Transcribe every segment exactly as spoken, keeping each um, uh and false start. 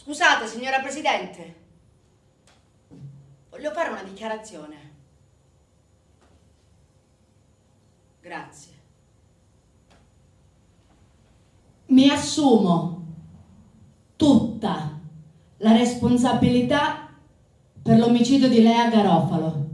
Scusate, signora Presidente, voglio fare una dichiarazione. Grazie. Mi assumo tutta la responsabilità per l'omicidio di Lea Garofalo.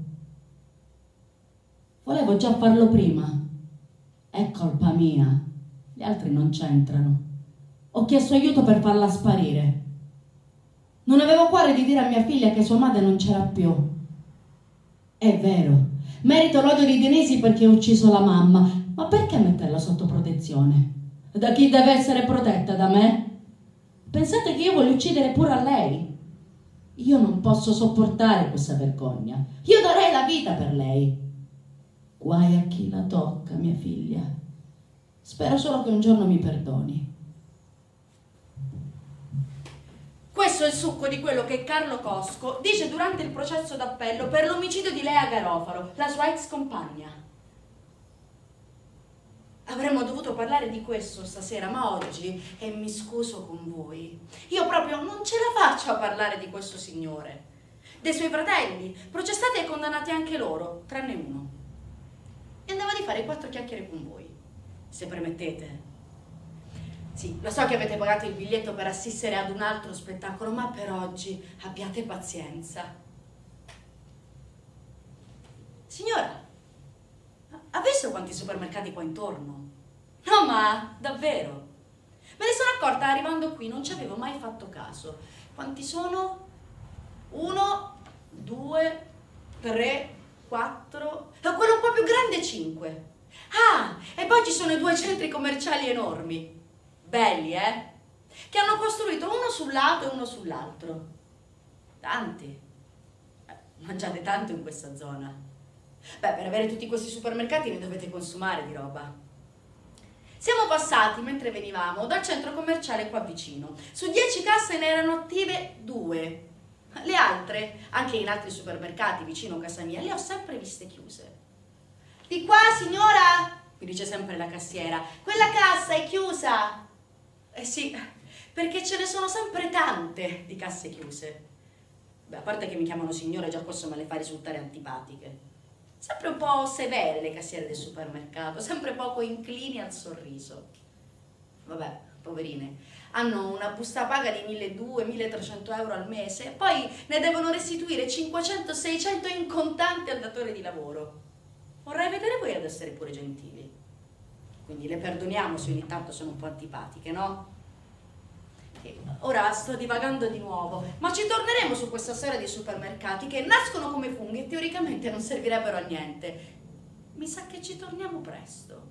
Volevo già farlo prima. È colpa mia. Gli altri non c'entrano. Ho chiesto aiuto per farla sparire. Non avevo cuore di dire a mia figlia che sua madre non c'era più. È vero, merito l'odio di Denisi perché ha ucciso la mamma, ma perché metterla sotto protezione? Da chi deve essere protetta? Da me? Pensate che io voglio uccidere pure a lei? Io non posso sopportare questa vergogna. Io darei la vita per lei. Guai a chi la tocca, mia figlia. Spero solo che un giorno mi perdoni. Questo è il succo di quello che Carlo Cosco dice durante il processo d'appello per l'omicidio di Lea Garofalo, la sua ex compagna. Avremmo dovuto parlare di questo stasera, ma oggi, e mi scuso con voi, io proprio non ce la faccio a parlare di questo signore, dei suoi fratelli, processati e condannati anche loro, tranne uno. E andava di fare quattro chiacchiere con voi, se permettete. Sì, lo so che avete pagato il biglietto per assistere ad un altro spettacolo, ma per oggi abbiate pazienza. Signora, ha visto quanti supermercati qua intorno? No, ma davvero? Me ne sono accorta arrivando qui, non ci avevo mai fatto caso. Quanti sono? Uno, due, tre, quattro... Quello un po' più grande, cinque. Ah, e poi ci sono i due centri commerciali enormi. Belli, eh? Che hanno costruito uno sul lato e uno sull'altro. Tanti. Eh, mangiate tanto in questa zona. Beh, per avere tutti questi supermercati ne dovete consumare di roba. Siamo passati, mentre venivamo, dal centro commerciale qua vicino. Su dieci casse ne erano attive due. Le altre, anche in altri supermercati vicino a casa mia, le ho sempre viste chiuse. Di qua, signora, mi dice sempre la cassiera, quella cassa è chiusa. Eh sì, perché ce ne sono sempre tante di casse chiuse. Beh, a parte che mi chiamano signore, già questo me le fa risultare antipatiche. Sempre un po' severe le cassiere del supermercato, sempre poco inclini al sorriso. Vabbè, poverine, hanno una busta paga di milleduecento milletrecento euro al mese e poi ne devono restituire cinquecento seicento in contanti al datore di lavoro. Vorrei vedere voi ad essere pure gentili. Quindi le perdoniamo se ogni tanto sono un po' antipatiche, no? E ora sto divagando di nuovo, ma ci torneremo su questa storia dei supermercati che nascono come funghi e teoricamente non servirebbero a niente. Mi sa che ci torniamo presto.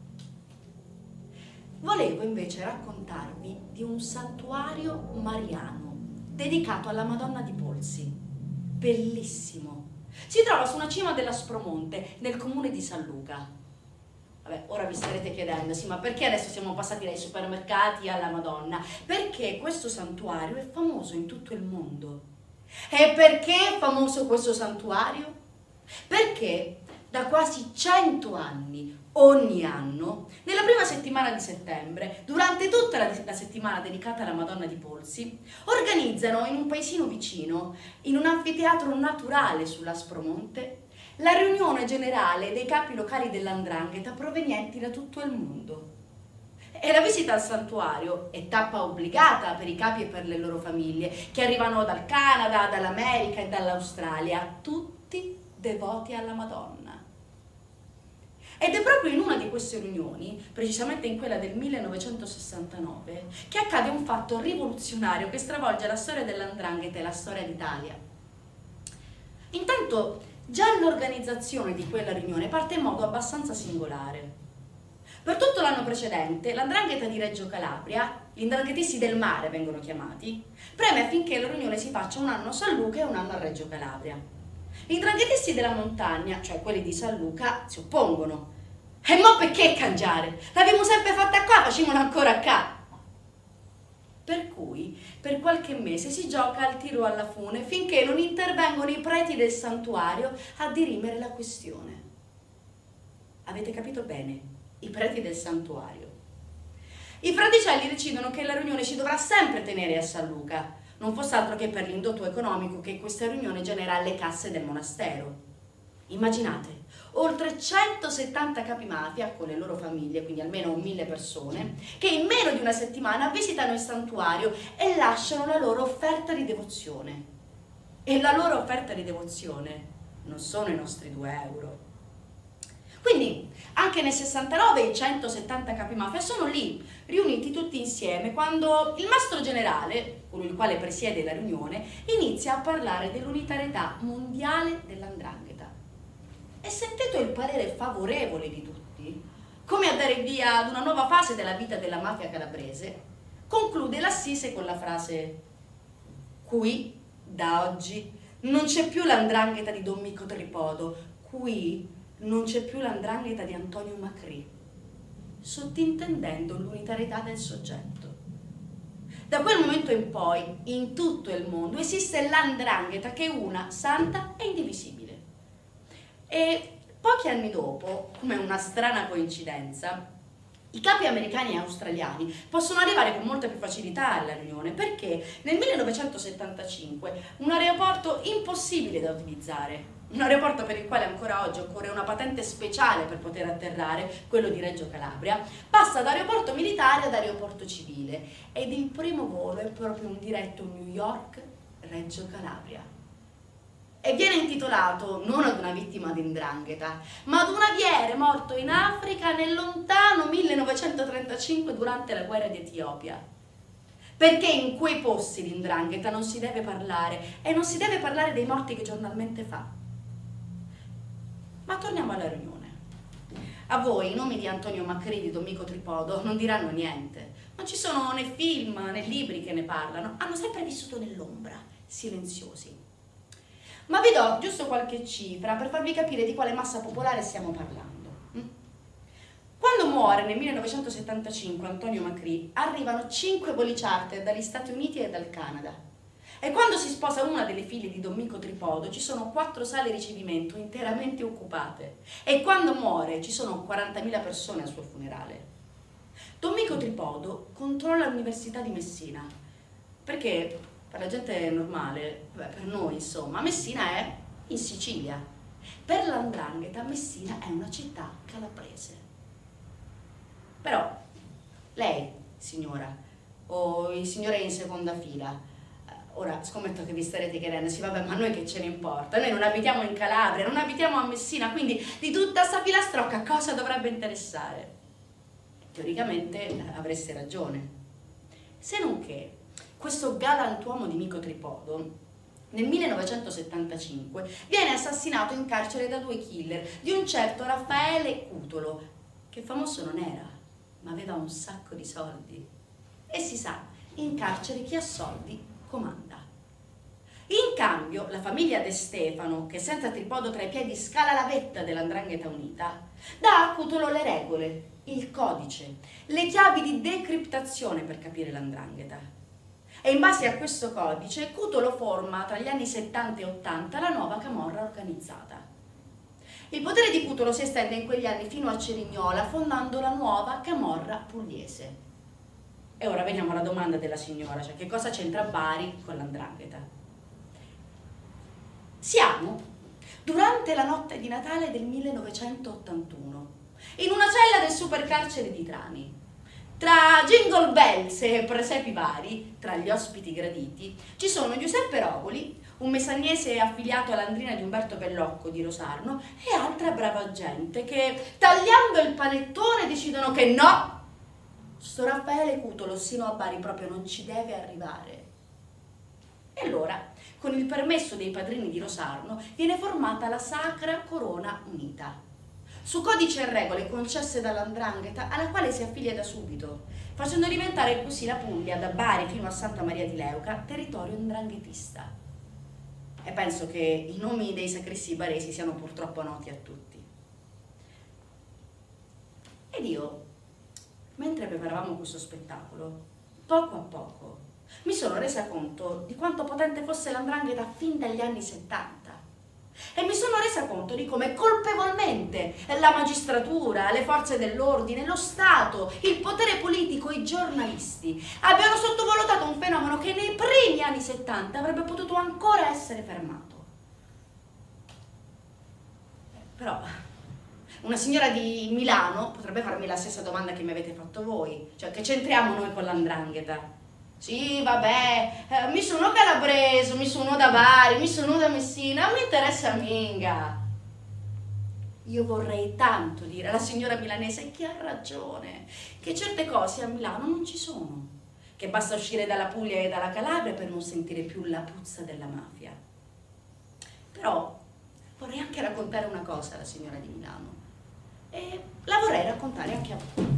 Volevo invece raccontarvi di un santuario mariano dedicato alla Madonna di Polsi. Bellissimo. Si trova su una cima dell'Aspromonte, nel comune di San Luca. Vabbè, ora vi starete chiedendo, sì, ma perché adesso siamo passati dai supermercati alla Madonna? Perché questo santuario è famoso in tutto il mondo. E perché è famoso questo santuario? Perché da quasi cento anni, ogni anno, nella prima settimana di settembre, durante tutta la, la settimana dedicata alla Madonna di Polsi, organizzano in un paesino vicino, in un anfiteatro naturale sull'Aspromonte, la riunione generale dei capi locali dell'Andrangheta provenienti da tutto il mondo. E la visita al santuario è tappa obbligata per i capi e per le loro famiglie, che arrivano dal Canada, dall'America e dall'Australia, tutti devoti alla Madonna. Ed è proprio in una di queste riunioni, precisamente in quella del millenovecentosessantanove, che accade un fatto rivoluzionario che stravolge la storia dell'Andrangheta e la storia d'Italia. Intanto, già l'organizzazione di quella riunione parte in modo abbastanza singolare. Per tutto l'anno precedente, l'Andrangheta di Reggio Calabria, gli ndranghetisti del mare vengono chiamati, preme affinché la riunione si faccia un anno a San Luca e un anno a Reggio Calabria. Gli ndranghetisti della montagna, cioè quelli di San Luca, si oppongono. E mo perché cangiare? L'abbiamo sempre fatta qua, facciamola ancora qua. Per cui, per qualche mese si gioca al tiro alla fune finché non intervengono i preti del santuario a dirimere la questione. Avete capito bene? I preti del santuario. I fraticelli decidono che la riunione si dovrà sempre tenere a San Luca, non fosse altro che per l'indotto economico che questa riunione genera alle casse del monastero. Immaginate, oltre centosettanta capi mafia con le loro famiglie, quindi almeno mille persone, che in meno di una settimana visitano il santuario e lasciano la loro offerta di devozione. E la loro offerta di devozione non sono i nostri due euro. Quindi anche nel sessantanove i centosettanta capi mafia sono lì, riuniti tutti insieme, quando il mastro generale, colui il quale presiede la riunione, inizia a parlare dell'unitarietà mondiale dell'andrangheta. E sentito il parere favorevole di tutti, come a dare via ad una nuova fase della vita della mafia calabrese, conclude l'assise con la frase: qui, da oggi, non c'è più l'andrangheta di Don Mico Tripodo, qui non c'è più l'andrangheta di Antonio Macri, sottintendendo l'unitarietà del soggetto. Da quel momento in poi, in tutto il mondo, esiste l'andrangheta che è una, santa e indivisibile. E pochi anni dopo, come una strana coincidenza, i capi americani e australiani possono arrivare con molta più facilità alla riunione, perché nel millenovecentosettantacinque un aeroporto impossibile da utilizzare, un aeroporto per il quale ancora oggi occorre una patente speciale per poter atterrare, quello di Reggio Calabria, passa da aeroporto militare ad aeroporto civile, ed il primo volo è proprio un diretto New York-Reggio Calabria. E viene intitolato non ad una vittima di 'ndrangheta, ma ad un aviere morto in Africa nel lontano millenovecentotrentacinque durante la guerra di Etiopia. Perché in quei posti di 'ndrangheta non si deve parlare, e non si deve parlare dei morti che giornalmente fa. Ma torniamo alla riunione. A voi i nomi di Antonio Macri, di Don Mico Tripodo non diranno niente. Non ci sono né film né libri che ne parlano, hanno sempre vissuto nell'ombra, silenziosi. Ma vi do giusto qualche cifra per farvi capire di quale massa popolare stiamo parlando. Quando muore nel millenovecentosettantacinque Antonio Macri, arrivano cinque voli charter dagli Stati Uniti e dal Canada. E quando si sposa una delle figlie di Don Mico Tripodo ci sono quattro sale ricevimento interamente occupate. E quando muore ci sono quarantamila persone al suo funerale. Don Mico Tripodo controlla l'Università di Messina, perché per la gente normale, beh, per noi insomma, Messina è in Sicilia. Per l'andrangheta Messina è una città calabrese. Però lei, signora, o il signore in seconda fila, ora scommetto che vi starete chiedendo, sì vabbè, ma a noi che ce ne importa? Noi non abitiamo in Calabria, non abitiamo a Messina, quindi di tutta sta filastrocca cosa dovrebbe interessare? Teoricamente avreste ragione. Se non che questo galantuomo di Mico Tripodo nel millenovecentosettantacinque viene assassinato in carcere da due killer di un certo Raffaele Cutolo, che famoso non era, ma aveva un sacco di soldi. E si sa, in carcere chi ha soldi comanda. In cambio, la famiglia De Stefano, che senza Tripodo tra i piedi scala la vetta dell'andrangheta unita, dà a Cutolo le regole, il codice, le chiavi di decriptazione per capire l'andrangheta. E in base a questo codice, Cutolo forma tra gli anni settanta e ottanta la nuova camorra organizzata. Il potere di Cutolo si estende in quegli anni fino a Cerignola, fondando la nuova camorra pugliese. E ora veniamo alla domanda della signora, cioè che cosa c'entra Bari con l'andrangheta? Siamo durante la notte di Natale del millenovecentottantuno, in una cella del supercarcere di Trani. Tra jingle bells e presepi vari, tra gli ospiti graditi, ci sono Giuseppe Rogoli, un messagnese affiliato all'Andrina di Umberto Bellocco di Rosarno, e altra brava gente che, tagliando il panettone, decidono che no, sto Raffaele Cutolo sino a Bari proprio non ci deve arrivare. E allora, con il permesso dei padrini di Rosarno, viene formata la Sacra Corona Unita, su codici e regole concesse dall'andrangheta, alla quale si affiglia da subito, facendo diventare così la Puglia, da Bari fino a Santa Maria di Leuca, territorio andranghetista. E penso che i nomi dei sacristi baresi siano purtroppo noti a tutti. Ed io, mentre preparavamo questo spettacolo, poco a poco mi sono resa conto di quanto potente fosse l'andrangheta fin dagli anni settanta. E mi sono resa conto di come colpevolmente la magistratura, le forze dell'ordine, lo Stato, il potere politico, i giornalisti abbiano sottovalutato un fenomeno che nei primi anni settanta avrebbe potuto ancora essere fermato. Però una signora di Milano potrebbe farmi la stessa domanda che mi avete fatto voi, cioè che c'entriamo noi con l'andrangheta? Sì, vabbè, eh, mi sono calabrese, mi sono da Bari, mi sono da Messina, non mi interessa minga. Io vorrei tanto dire alla signora milanese che ha ragione, che certe cose a Milano non ci sono, che basta uscire dalla Puglia e dalla Calabria per non sentire più la puzza della mafia. Però vorrei anche raccontare una cosa alla signora di Milano e la vorrei raccontare anche a voi.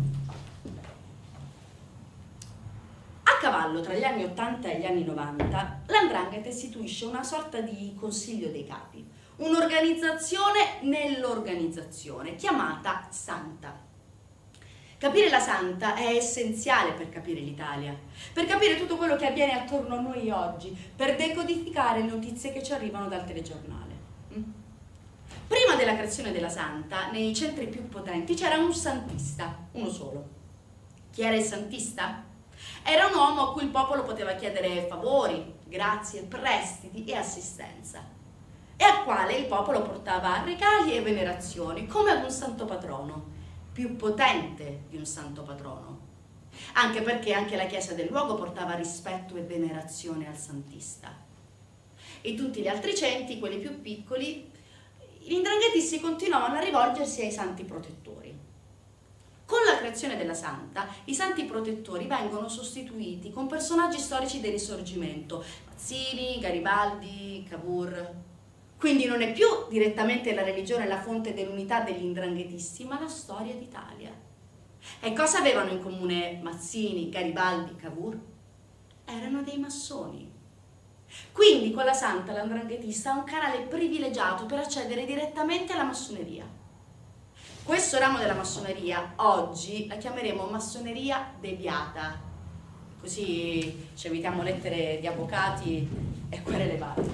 A cavallo tra gli anni ottanta e gli anni novanta, l'andrangheta istituisce una sorta di consiglio dei capi, un'organizzazione nell'organizzazione chiamata Santa. Capire la Santa è essenziale per capire l'Italia, per capire tutto quello che avviene attorno a noi oggi, per decodificare le notizie che ci arrivano dal telegiornale. Prima della creazione della Santa, nei centri più potenti c'era un santista, uno solo. Chi era il santista? Era un uomo a cui il popolo poteva chiedere favori, grazie, prestiti e assistenza, e al quale il popolo portava regali e venerazioni, come ad un santo patrono, più potente di un santo patrono, anche perché anche la chiesa del luogo portava rispetto e venerazione al santista. E tutti gli altri centri, quelli più piccoli, gli ndranghetisti continuavano a rivolgersi ai santi protettori. Con la creazione della Santa, i santi protettori vengono sostituiti con personaggi storici del Risorgimento, Mazzini, Garibaldi, Cavour. Quindi non è più direttamente la religione la fonte dell'unità degli ndranghetisti, ma la storia d'Italia. E cosa avevano in comune Mazzini, Garibaldi, Cavour? Erano dei massoni. Quindi con la Santa l'andranghetista ha un canale privilegiato per accedere direttamente alla massoneria. Questo ramo della massoneria oggi la chiameremo massoneria deviata, così ci evitiamo lettere di avvocati e querele varie.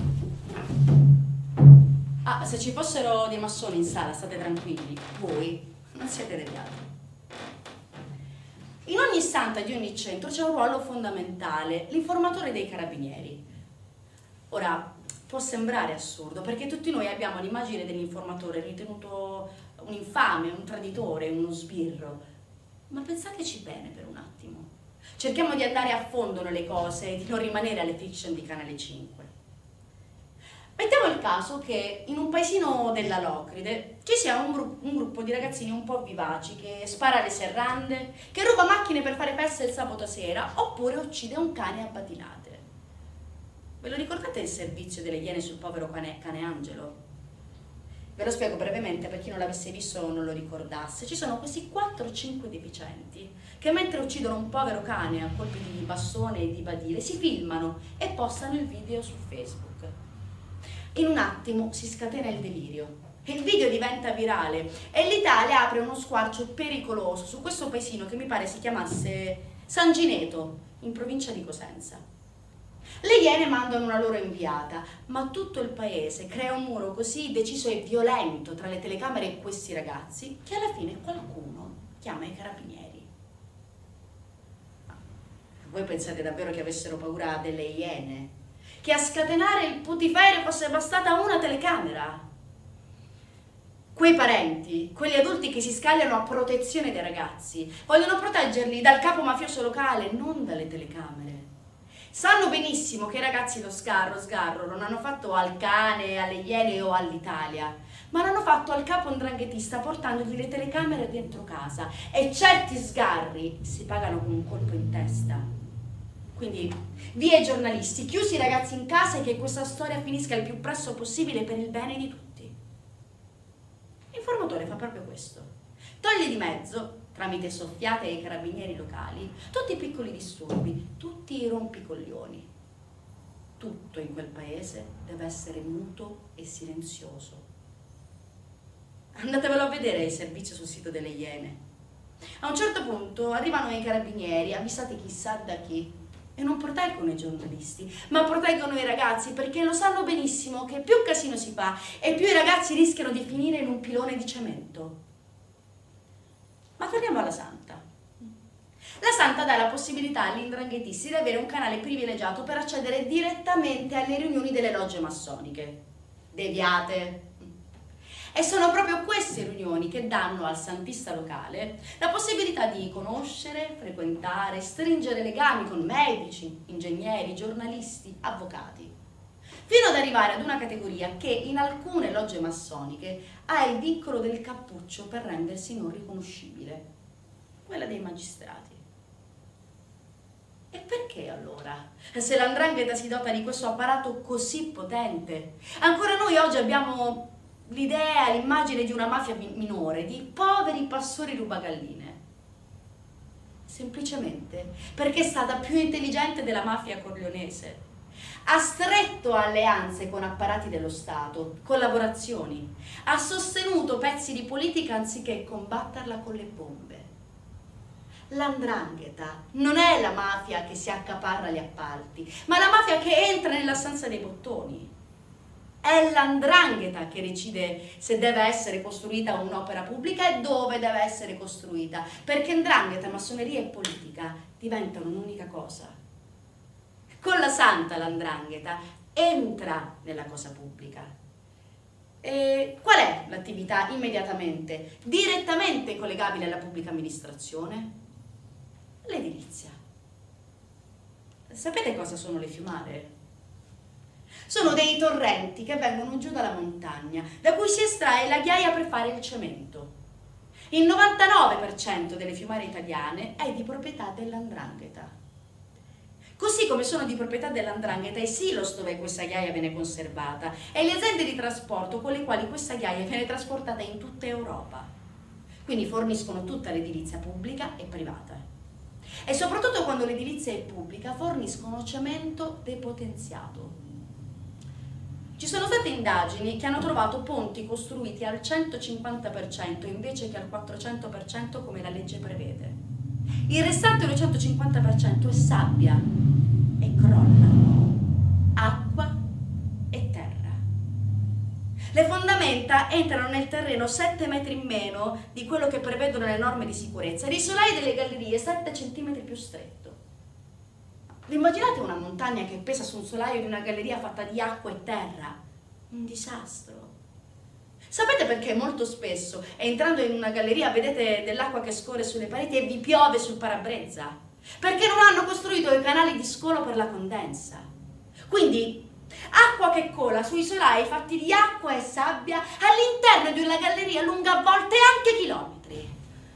Ah, se ci fossero dei massoni in sala, state tranquilli, voi non siete deviati. In ogni santa di ogni centro c'è un ruolo fondamentale, l'informatore dei carabinieri. Ora, può sembrare assurdo, perché tutti noi abbiamo l'immagine dell'informatore ritenuto un infame, un traditore, uno sbirro, ma pensateci bene per un attimo. Cerchiamo di andare a fondo nelle cose e di non rimanere alle fiction di Canale cinque. Mettiamo il caso che in un paesino della Locride ci sia un, gru un gruppo di ragazzini un po' vivaci che spara le serrande, che ruba macchine per fare festa il sabato sera oppure uccide un cane a batinate. Ve lo ricordate il servizio delle Iene sul povero cane, cane Angelo? Ve lo spiego brevemente per chi non l'avesse visto o non lo ricordasse. Ci sono questi quattro o cinque deficienti che mentre uccidono un povero cane a colpi di bastone e di badile si filmano e postano il video su Facebook. In un attimo si scatena il delirio, il video diventa virale e l'Italia apre uno squarcio pericoloso su questo paesino che mi pare si chiamasse San Gineto, in provincia di Cosenza. Le Iene mandano una loro inviata, ma tutto il paese crea un muro così deciso e violento tra le telecamere e questi ragazzi che alla fine qualcuno chiama i carabinieri. Ma voi pensate davvero che avessero paura delle Iene? Che a scatenare il putiferio fosse bastata una telecamera? Quei parenti, quegli adulti che si scagliano a protezione dei ragazzi, vogliono proteggerli dal capo mafioso locale, non dalle telecamere. Sanno benissimo che i ragazzi lo sgarro, sgarro non hanno fatto al cane, alle Iene o all'Italia, ma l'hanno fatto al capo ndranghetista portandogli le telecamere dentro casa e certi sgarri si pagano con un colpo in testa. Quindi via i giornalisti, chiusi i ragazzi in casa e che questa storia finisca il più presto possibile per il bene di tutti. L'informatore fa proprio questo. Toglie di mezzo, tramite soffiate ai carabinieri locali, tutti i piccoli disturbi, tutti i rompicoglioni. Tutto in quel paese deve essere muto e silenzioso. Andatevelo a vedere il servizio sul sito delle Iene. A un certo punto arrivano i carabinieri, avvisati chissà da chi, e non proteggono i giornalisti, ma proteggono i ragazzi perché lo sanno benissimo che più casino si fa e più i ragazzi rischiano di finire in un pilone di cemento. Ma torniamo alla Santa. La Santa dà la possibilità agli ndranghetisti di avere un canale privilegiato per accedere direttamente alle riunioni delle logge massoniche. Deviate. E sono proprio queste riunioni che danno al santista locale la possibilità di conoscere, frequentare, stringere legami con medici, ingegneri, giornalisti, avvocati, fino ad arrivare ad una categoria che in alcune logge massoniche ha il vincolo del cappuccio per rendersi non riconoscibile, quella dei magistrati. E perché allora, se l'andrangheta si dota di questo apparato così potente, ancora noi oggi abbiamo l'idea, l'immagine di una mafia minore, di poveri pastori rubagalline? Semplicemente perché è stata più intelligente della mafia corleonese. Ha stretto alleanze con apparati dello Stato, collaborazioni, ha sostenuto pezzi di politica anziché combatterla con le bombe. L'andrangheta non è la mafia che si accaparra gli appalti, ma la mafia che entra nella stanza dei bottoni. È l'andrangheta che decide se deve essere costruita un'opera pubblica e dove deve essere costruita, perché andrangheta, massoneria e politica diventano un'unica cosa. Con la Santa l'andrangheta entra nella cosa pubblica. E qual è l'attività immediatamente, direttamente collegabile alla pubblica amministrazione? L'edilizia. Sapete cosa sono le fiumare? Sono dei torrenti che vengono giù dalla montagna, da cui si estrae la ghiaia per fare il cemento. Il novantanove per cento delle fiumare italiane è di proprietà dell'andrangheta. Così come sono di proprietà dell'andrangheta i silos dove questa ghiaia viene conservata e le aziende di trasporto con le quali questa ghiaia viene trasportata in tutta Europa. Quindi forniscono tutta l'edilizia pubblica e privata. E soprattutto quando l'edilizia è pubblica forniscono cemento depotenziato. Ci sono state indagini che hanno trovato ponti costruiti al centocinquanta per cento invece che al quattrocento per cento come la legge prevede. Il restante duecentocinquanta per cento è sabbia e crolla, acqua e terra. Le fondamenta entrano nel terreno sette metri in meno di quello che prevedono le norme di sicurezza e i solai delle gallerie sette centimetri più stretto. Vi immaginate una montagna che pesa su un solaio di una galleria fatta di acqua e terra? Un disastro. Sapete perché molto spesso, entrando in una galleria, vedete dell'acqua che scorre sulle pareti e vi piove sul parabrezza? Perché non hanno costruito i canali di scolo per la condensa. Quindi, acqua che cola sui solai fatti di acqua e sabbia all'interno di una galleria lunga a volte anche chilometri.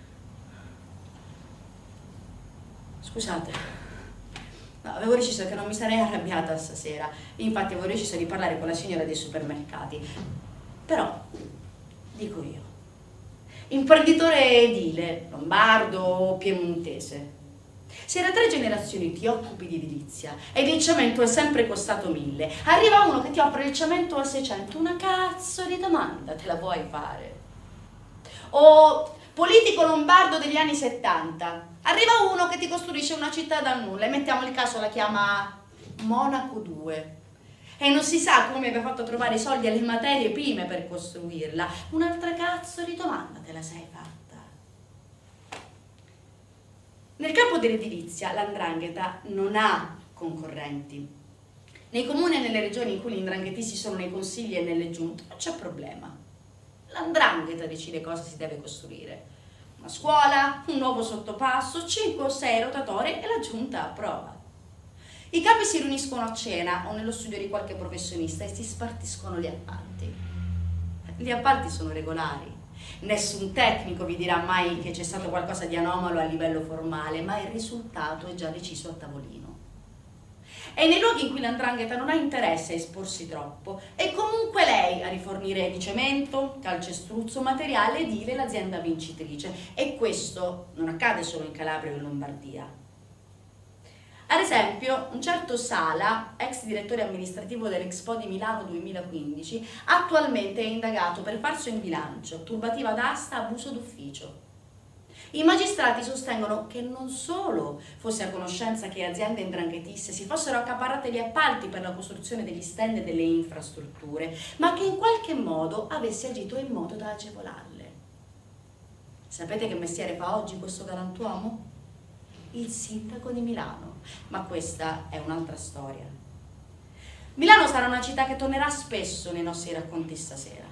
Scusate. No, avevo deciso che non mi sarei arrabbiata stasera, infatti avevo deciso di parlare con la signora dei supermercati. Però, dico io, imprenditore edile, lombardo o piemontese, se da tre generazioni ti occupi di edilizia ed il cemento è sempre costato mille, arriva uno che ti offre il cemento a seicento, una cazzo di domanda te la vuoi fare? O politico lombardo degli anni settanta, arriva uno che ti costruisce una città dal nulla e mettiamo il caso la chiama Monaco due e non si sa come abbia fatto a trovare i soldi e le materie prime per costruirla. Un'altra cazzo di domanda te la sei fatta. Nel campo dell'edilizia l'andrangheta non ha concorrenti. Nei comuni e nelle regioni in cui gli ndranghetisti sono nei consigli e nelle giunte non c'è problema. L'andrangheta decide cosa si deve costruire. Una scuola, un nuovo sottopasso, cinque o sei rotatori e la giunta approva. I capi si riuniscono a cena o nello studio di qualche professionista e si spartiscono gli appalti. Gli appalti sono regolari. Nessun tecnico vi dirà mai che c'è stato qualcosa di anomalo a livello formale, ma il risultato è già deciso a tavolino. E nei luoghi in cui l'andrangheta non ha interesse a esporsi troppo, è comunque lei a rifornire di cemento, calcestruzzo, materiale edile l'azienda vincitrice. E questo non accade solo in Calabria o in Lombardia. Ad esempio, un certo Sala, ex direttore amministrativo dell'Expo di Milano duemilaquindici, attualmente è indagato per falso in bilancio, turbativa d'asta, abuso d'ufficio. I magistrati sostengono che non solo fosse a conoscenza che aziende ndranghetisti si fossero accaparrate gli appalti per la costruzione degli stand e delle infrastrutture, ma che in qualche modo avesse agito in modo da agevolarle. Sapete che mestiere fa oggi questo galantuomo? il sindaco di Milano. Ma questa è un'altra storia. Milano sarà una città che tornerà spesso nei nostri racconti stasera.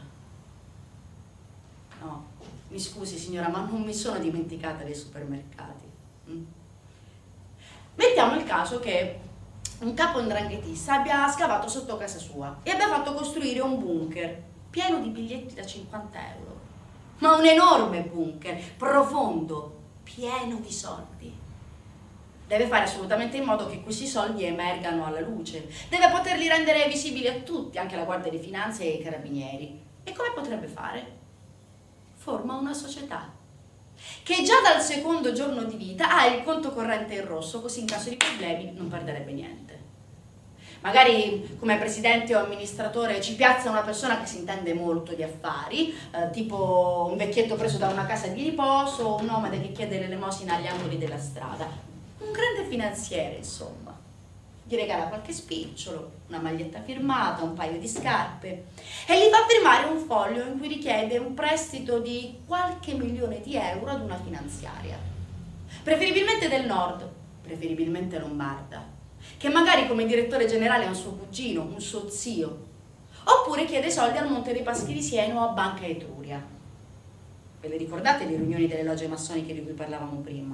No, mi scusi signora, ma non mi sono dimenticata dei supermercati. Mm? Mettiamo il caso che un capo 'ndranghetista abbia scavato sotto casa sua e abbia fatto costruire un bunker pieno di biglietti da cinquanta euro. Ma un enorme bunker, profondo, pieno di soldi. Deve fare assolutamente in modo che questi soldi emergano alla luce. Deve poterli rendere visibili a tutti, anche alla Guardia di Finanza e ai Carabinieri. E come potrebbe fare? Forma una società che già dal secondo giorno di vita ha il conto corrente in rosso, così in caso di problemi non perderebbe niente. Magari come presidente o amministratore ci piazza una persona che si intende molto di affari, eh, tipo un vecchietto preso da una casa di riposo o un nomade che chiede l'elemosina agli angoli della strada. Un grande finanziere, insomma. Gli regala qualche spicciolo, una maglietta firmata, un paio di scarpe e gli fa firmare un foglio in cui richiede un prestito di qualche milione di euro ad una finanziaria. Preferibilmente del nord, preferibilmente lombarda, che magari come direttore generale ha un suo cugino, un suo zio, oppure chiede soldi al Monte dei Paschi di Siena o a Banca Etruria. Ve le ricordate le riunioni delle logge massoniche di cui parlavamo prima?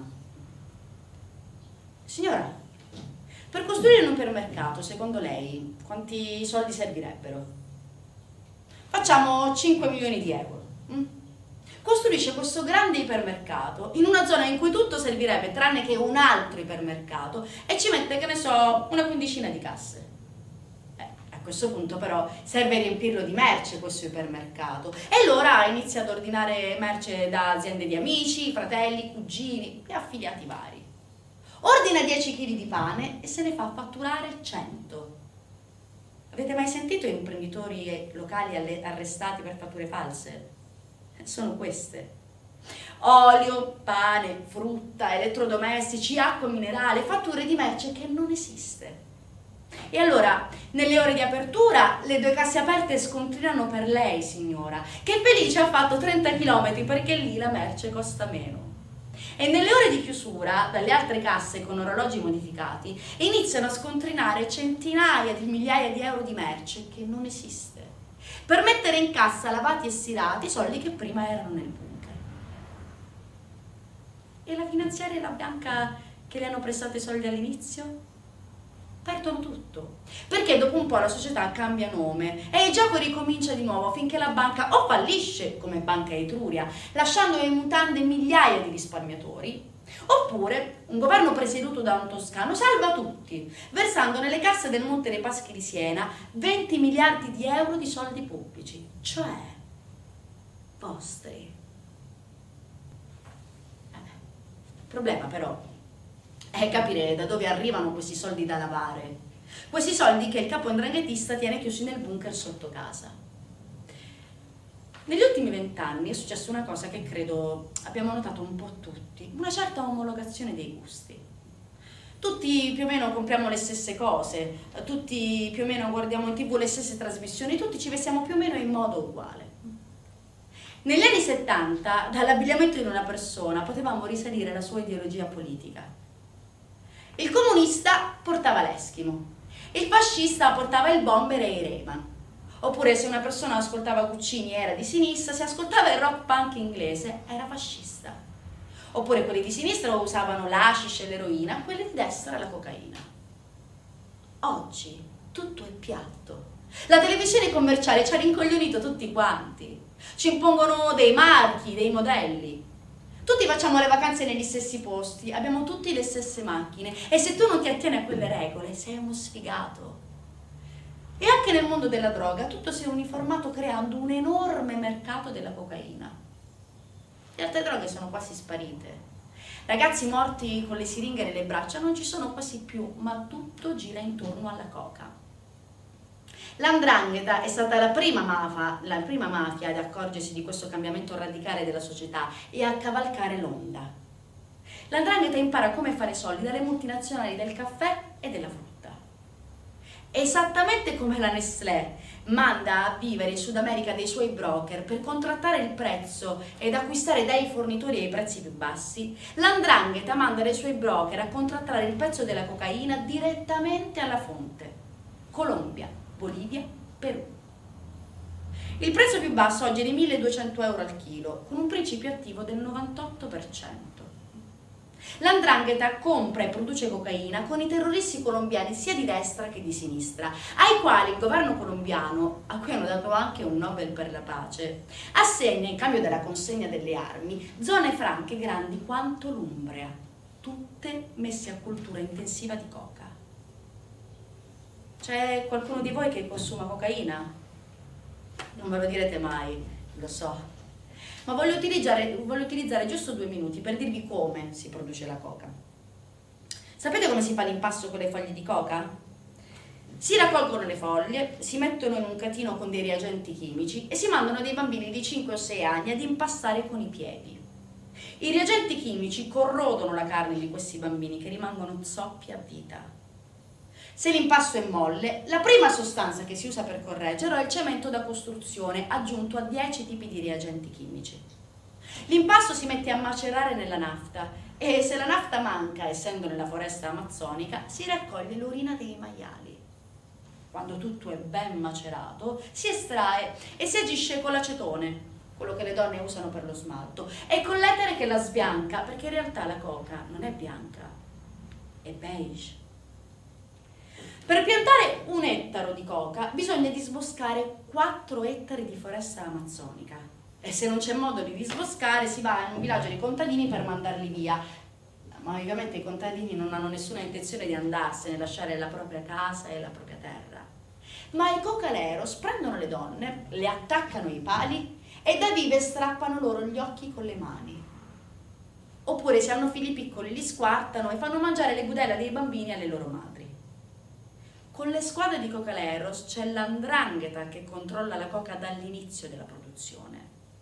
Signora, per costruire un ipermercato, secondo lei, quanti soldi servirebbero? Facciamo cinque milioni di euro. Mm? Costruisce questo grande ipermercato in una zona in cui tutto servirebbe tranne che un altro ipermercato e ci mette, che ne so, una quindicina di casse. Eh, a questo punto però serve riempirlo di merce questo ipermercato e allora inizia ad ordinare merce da aziende di amici, fratelli, cugini e affiliati vari. Ordina dieci chili di pane e se ne fa fatturare cento. Avete mai sentito imprenditori locali arrestati per fatture false? Sono queste. Olio, pane, frutta, elettrodomestici, acqua minerale, fatture di merce che non esiste. E allora, nelle ore di apertura, le due casse aperte scontrinano per lei, signora, che felice ha fatto trenta chilometri perché lì la merce costa meno. E nelle ore di chiusura, dalle altre casse con orologi modificati, iniziano a scontrinare centinaia di migliaia di euro di merce che non esiste, per mettere in cassa lavati e stirati i soldi che prima erano nel bunker. E la finanziaria e la banca che le hanno prestato i soldi all'inizio? Perdono tutto, perché dopo un po' la società cambia nome e il gioco ricomincia di nuovo finché la banca o fallisce come Banca Etruria, lasciando in mutande migliaia di risparmiatori, oppure un governo presieduto da un toscano salva tutti, versando nelle casse del Monte dei Paschi di Siena venti miliardi di euro di soldi pubblici, cioè vostri. Eh, il problema però è capire da dove arrivano questi soldi da lavare, questi soldi che il capo 'ndranghetista tiene chiusi nel bunker sotto casa. Negli ultimi vent'anni è successa una cosa che credo abbiamo notato un po' tutti, una certa omologazione dei gusti. Tutti più o meno compriamo le stesse cose, tutti più o meno guardiamo in tv le stesse trasmissioni, tutti ci vestiamo più o meno in modo uguale. Negli anni settanta, dall'abbigliamento di una persona potevamo risalire la sua ideologia politica. Il comunista portava l'Eschimo, il fascista portava il bomber e i Rayman. Oppure se una persona ascoltava Guccini era di sinistra, se ascoltava il rock punk inglese era fascista. Oppure quelli di sinistra usavano l'hashish e l'eroina, quelli di destra la cocaina. Oggi tutto è piatto. La televisione commerciale ci ha rincoglionito tutti quanti. Ci impongono dei marchi, dei modelli. Tutti facciamo le vacanze negli stessi posti, abbiamo tutti le stesse macchine e se tu non ti attieni a quelle regole sei uno sfigato. E anche nel mondo della droga tutto si è uniformato creando un enorme mercato della cocaina. Le altre droghe sono quasi sparite. Ragazzi morti con le siringhe nelle braccia non ci sono quasi più, ma tutto gira intorno alla coca. L'Andrangheta è stata la prima, mafia, la prima mafia ad accorgersi di questo cambiamento radicale della società e a cavalcare l'onda. L'Andrangheta impara come fare soldi dalle multinazionali del caffè e della frutta. Esattamente come la Nestlé manda a vivere in Sud America dei suoi broker per contrattare il prezzo ed acquistare dai fornitori ai prezzi più bassi, l'Andrangheta manda dei suoi broker a contrattare il prezzo della cocaina direttamente alla fonte. Colombia, Bolivia, Perù. Il prezzo più basso oggi è di milleduecento euro al chilo, con un principio attivo del novantotto per cento. L'Andrangheta compra e produce cocaina con i terroristi colombiani sia di destra che di sinistra, ai quali il governo colombiano, a cui hanno dato anche un Nobel per la pace, assegna in cambio della consegna delle armi zone franche grandi quanto l'Umbria, tutte messe a cultura intensiva di coca. C'è qualcuno di voi che consuma cocaina? Non ve lo direte mai, lo so. Ma voglio utilizzare, voglio utilizzare giusto due minuti per dirvi come si produce la coca. Sapete come si fa l'impasto con le foglie di coca? Si raccolgono le foglie, si mettono in un catino con dei reagenti chimici e si mandano dei bambini di cinque o sei anni ad impastare con i piedi. I reagenti chimici corrodono la carne di questi bambini che rimangono zoppi a vita. Se l'impasto è molle, la prima sostanza che si usa per correggerlo è il cemento da costruzione aggiunto a dieci tipi di reagenti chimici. L'impasto si mette a macerare nella nafta e se la nafta manca, essendo nella foresta amazzonica, si raccoglie l'urina dei maiali. Quando tutto è ben macerato, si estrae e si agisce con l'acetone, quello che le donne usano per lo smalto, e con l'etere che la sbianca, perché in realtà la coca non è bianca, è beige. Per piantare un ettaro di coca bisogna disboscare quattro ettari di foresta amazzonica e se non c'è modo di disboscare si va in un villaggio di contadini per mandarli via. Ma ovviamente i contadini non hanno nessuna intenzione di andarsene, lasciare la propria casa e la propria terra. Ma i cocaleros prendono le donne, le attaccano ai pali e da vive strappano loro gli occhi con le mani. Oppure se hanno figli piccoli li squartano e fanno mangiare le budella dei bambini alle loro madri. Con le squadre di cocaleros c'è l'Andrangheta che controlla la coca dall'inizio della produzione.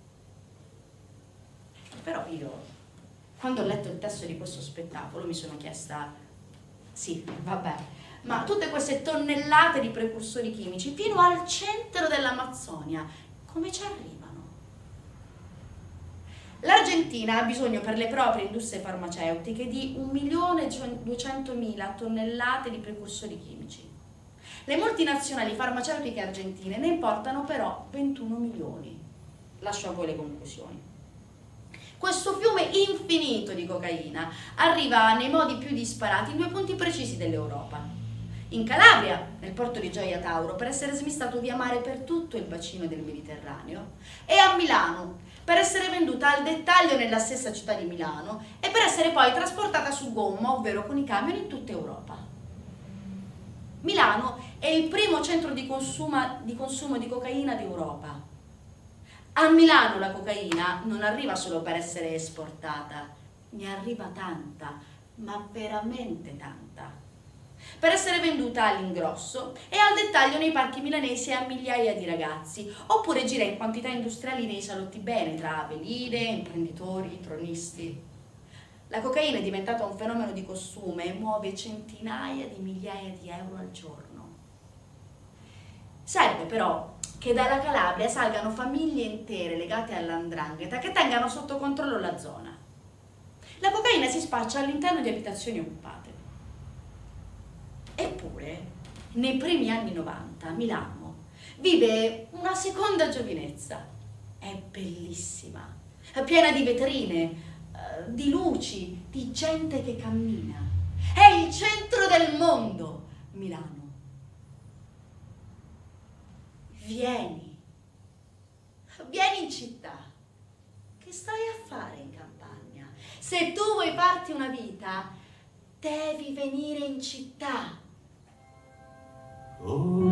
Però io, quando ho letto il testo di questo spettacolo, mi sono chiesta, sì, vabbè, ma tutte queste tonnellate di precursori chimici fino al centro dell'Amazzonia, come ci arrivano? L'Argentina ha bisogno per le proprie industrie farmaceutiche di un milione duecentomila tonnellate di precursori chimici. Le multinazionali farmaceutiche argentine ne importano però ventuno milioni. Lascio a voi le conclusioni. Questo fiume infinito di cocaina arriva nei modi più disparati in due punti precisi dell'Europa. In Calabria, nel porto di Gioia Tauro, per essere smistato via mare per tutto il bacino del Mediterraneo, e a Milano, per essere venduta al dettaglio nella stessa città di Milano e per essere poi trasportata su gomma, ovvero con i camion in tutta Europa. Milano è il primo centro di, consuma, di consumo di cocaina d'Europa. A Milano la cocaina non arriva solo per essere esportata, ne arriva tanta, ma veramente tanta, per essere venduta all'ingrosso e al dettaglio nei parchi milanesi a migliaia di ragazzi, oppure gira in quantità industriali nei salotti bene tra veline, imprenditori, tronisti. La cocaina è diventata un fenomeno di costume e muove centinaia di migliaia di euro al giorno. Serve però che dalla Calabria salgano famiglie intere legate all'Andrangheta che tengano sotto controllo la zona. La cocaina si spaccia all'interno di abitazioni occupate. Eppure, nei primi anni novanta, Milano vive una seconda giovinezza. È bellissima, è piena di vetrine, di luci, di gente che cammina. È il centro del mondo, Milano. Vieni, vieni in città. Che stai a fare in campagna? Se tu vuoi farti una vita, devi venire in città. Oh,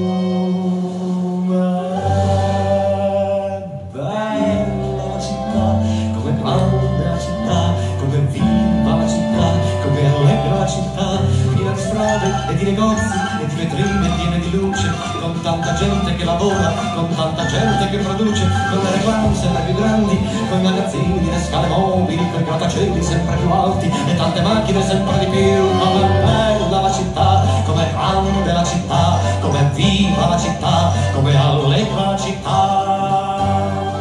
è bella la città, come grande la città, come viva la città, come allegra la città, piena di strade e di negozi e di vetrine piene di luce, con tanta gente che lavora, con tanta gente che produce, con le reclame sempre più grandi, con i magazzini, le scale mobili, con i grattacieli sempre più alti e tante macchine sempre di più. Come è bella la città, come è grande la città, come viva la città, come allegra la città.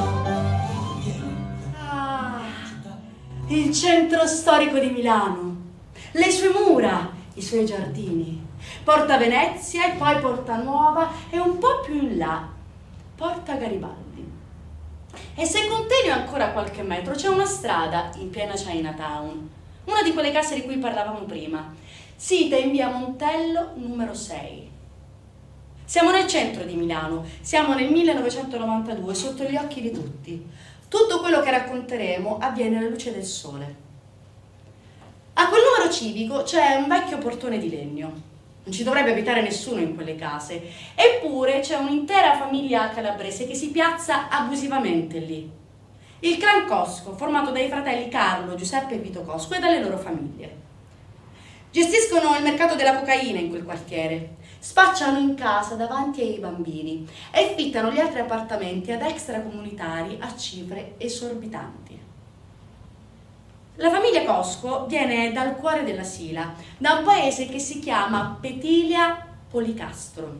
Ah, il centro storico di Milano, le sue mura, i suoi giardini, Porta Venezia e poi Porta Nuova e un po' più in là, Porta Garibaldi. E se continui ancora qualche metro c'è una strada in piena Chinatown, una di quelle case di cui parlavamo prima, sita in via Montello numero sei. Siamo nel centro di Milano, siamo nel millenovecentonovantadue, sotto gli occhi di tutti. Tutto quello che racconteremo avviene alla luce del sole. A quel numero civico c'è un vecchio portone di legno. Non ci dovrebbe abitare nessuno in quelle case, eppure c'è un'intera famiglia calabrese che si piazza abusivamente lì. Il clan Cosco, formato dai fratelli Carlo, Giuseppe e Vito Cosco e dalle loro famiglie. Gestiscono il mercato della cocaina in quel quartiere, spacciano in casa davanti ai bambini e affittano gli altri appartamenti ad extracomunitari a cifre esorbitanti. La famiglia Cosco viene dal cuore della Sila, da un paese che si chiama Petilia Policastro.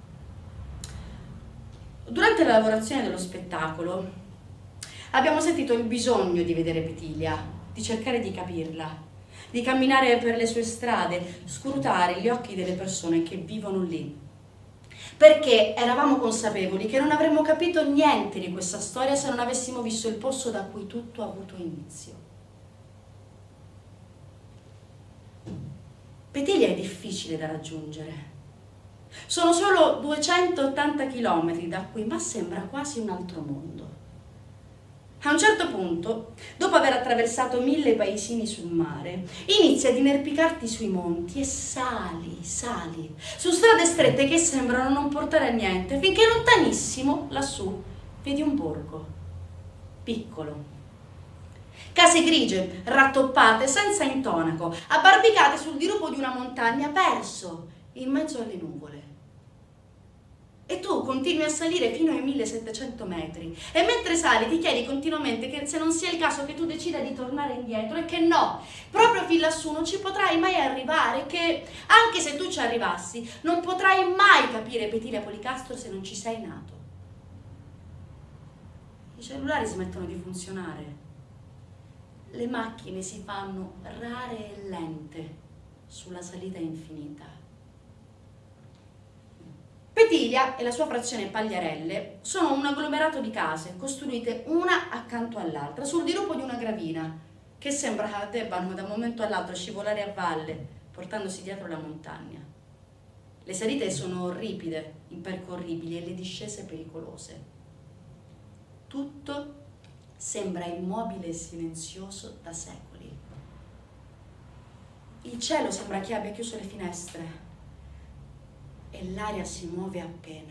Durante la lavorazione dello spettacolo abbiamo sentito il bisogno di vedere Petilia, di cercare di capirla, di camminare per le sue strade, scrutare gli occhi delle persone che vivono lì. Perché eravamo consapevoli che non avremmo capito niente di questa storia se non avessimo visto il posto da cui tutto ha avuto inizio. Petilia è difficile da raggiungere. Sono solo duecentottanta chilometri da qui, ma sembra quasi un altro mondo. A un certo punto, dopo aver attraversato mille paesini sul mare, inizi ad inerpicarti sui monti e sali, sali, su strade strette che sembrano non portare a niente, finché lontanissimo, lassù, vedi un borgo, piccolo. Case grigie, rattoppate, senza intonaco, abbarbicate sul dirupo di una montagna, perso in mezzo alle nuvole. E tu continui a salire fino ai millesettecento metri e mentre sali ti chiedi continuamente che se non sia il caso che tu decida di tornare indietro e che no, proprio fin lassù non ci potrai mai arrivare, che anche se tu ci arrivassi non potrai mai capire Petilia Policastro se non ci sei nato. I cellulari smettono di funzionare. Le macchine si fanno rare e lente sulla salita infinita. Petilia e la sua frazione Pagliarelle sono un agglomerato di case costruite una accanto all'altra sul dirupo di una gravina che sembra debbano da un momento all'altro scivolare a valle portandosi dietro la montagna. Le salite sono ripide, impercorribili e le discese pericolose. Tutto sembra immobile e silenzioso da secoli. Il cielo sembra che abbia chiuso le finestre e l'aria si muove appena.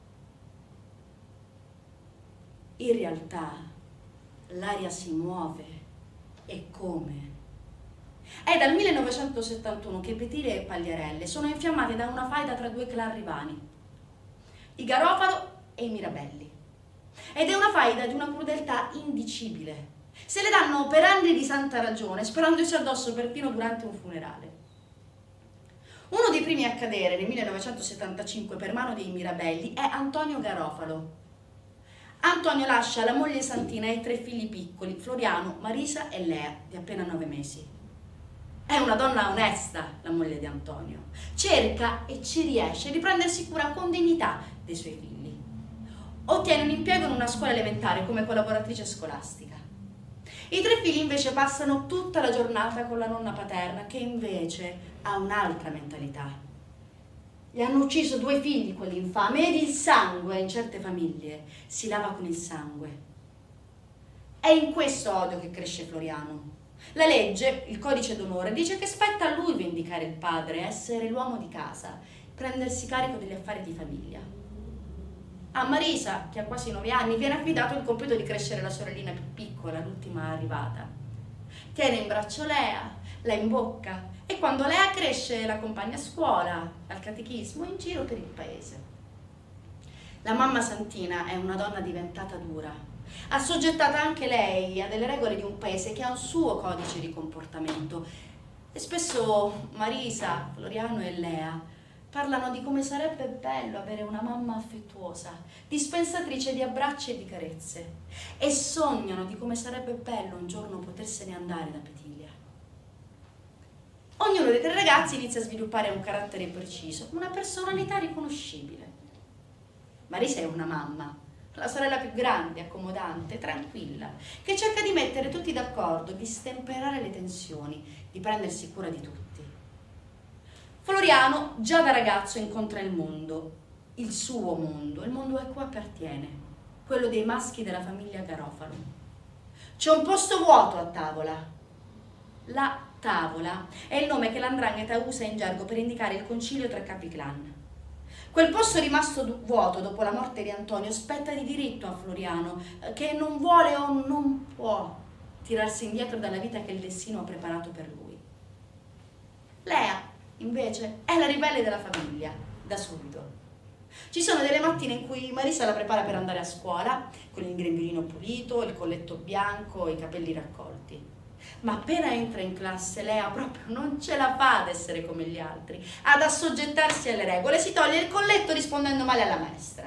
In realtà l'aria si muove e come? È dal millenovecentosettantuno che Petilia e Pagliarelle sono infiammate da una faida tra due clan rivali, i Garofalo e i Mirabelli. Ed è una faida di una crudeltà indicibile. Se le danno per anni di santa ragione, sperandosi addosso perfino durante un funerale. Uno dei primi a cadere nel millenovecentosettantacinque per mano dei Mirabelli è Antonio Garofalo. Antonio lascia la moglie Santina e tre figli piccoli, Floriano, Marisa e Lea, di appena nove mesi. È una donna onesta, la moglie di Antonio. Cerca e ci riesce di prendersi cura con dignità dei suoi figli. Ottiene un impiego in una scuola elementare come collaboratrice scolastica. I tre figli invece passano tutta la giornata con la nonna paterna, che invece ha un'altra mentalità. Gli hanno ucciso due figli quell'infame ed il sangue in certe famiglie si lava con il sangue. È in questo odio che cresce Floriano. La legge, il codice d'onore, dice che spetta a lui vendicare il padre, essere l'uomo di casa, prendersi carico degli affari di famiglia. A Marisa, che ha quasi nove anni, viene affidato il compito di crescere la sorellina più piccola, l'ultima arrivata. Tiene in braccio Lea, la imbocca e quando Lea cresce la accompagna a scuola, al catechismo e in giro per il paese. La mamma Santina è una donna diventata dura, assoggettata anche lei a delle regole di un paese che ha un suo codice di comportamento e spesso Marisa, Floriano e Lea Parlano di come sarebbe bello avere una mamma affettuosa, dispensatrice di abbracci e di carezze, e sognano di come sarebbe bello un giorno potersene andare da Petilia. Ognuno dei tre ragazzi inizia a sviluppare un carattere preciso, una personalità riconoscibile. Marisa è una mamma, la sorella più grande, accomodante, tranquilla, che cerca di mettere tutti d'accordo, di stemperare le tensioni, di prendersi cura di tutti. Floriano già da ragazzo incontra il mondo, il suo mondo, il mondo a cui appartiene, quello dei maschi della famiglia Garofalo. C'è un posto vuoto a tavola. La tavola è il nome che l'Andrangheta usa in gergo per indicare il concilio tra capi clan. Quel posto rimasto vuoto dopo la morte di Antonio spetta di diritto a Floriano, che non vuole o non può tirarsi indietro dalla vita che il destino ha preparato per lui. Lea, invece, è la ribelle della famiglia, da subito. Ci sono delle mattine in cui Marisa la prepara per andare a scuola, con il grembiulino pulito, il colletto bianco, i capelli raccolti. Ma appena entra in classe, Lea proprio non ce la fa ad essere come gli altri, ad assoggettarsi alle regole, si toglie il colletto rispondendo male alla maestra.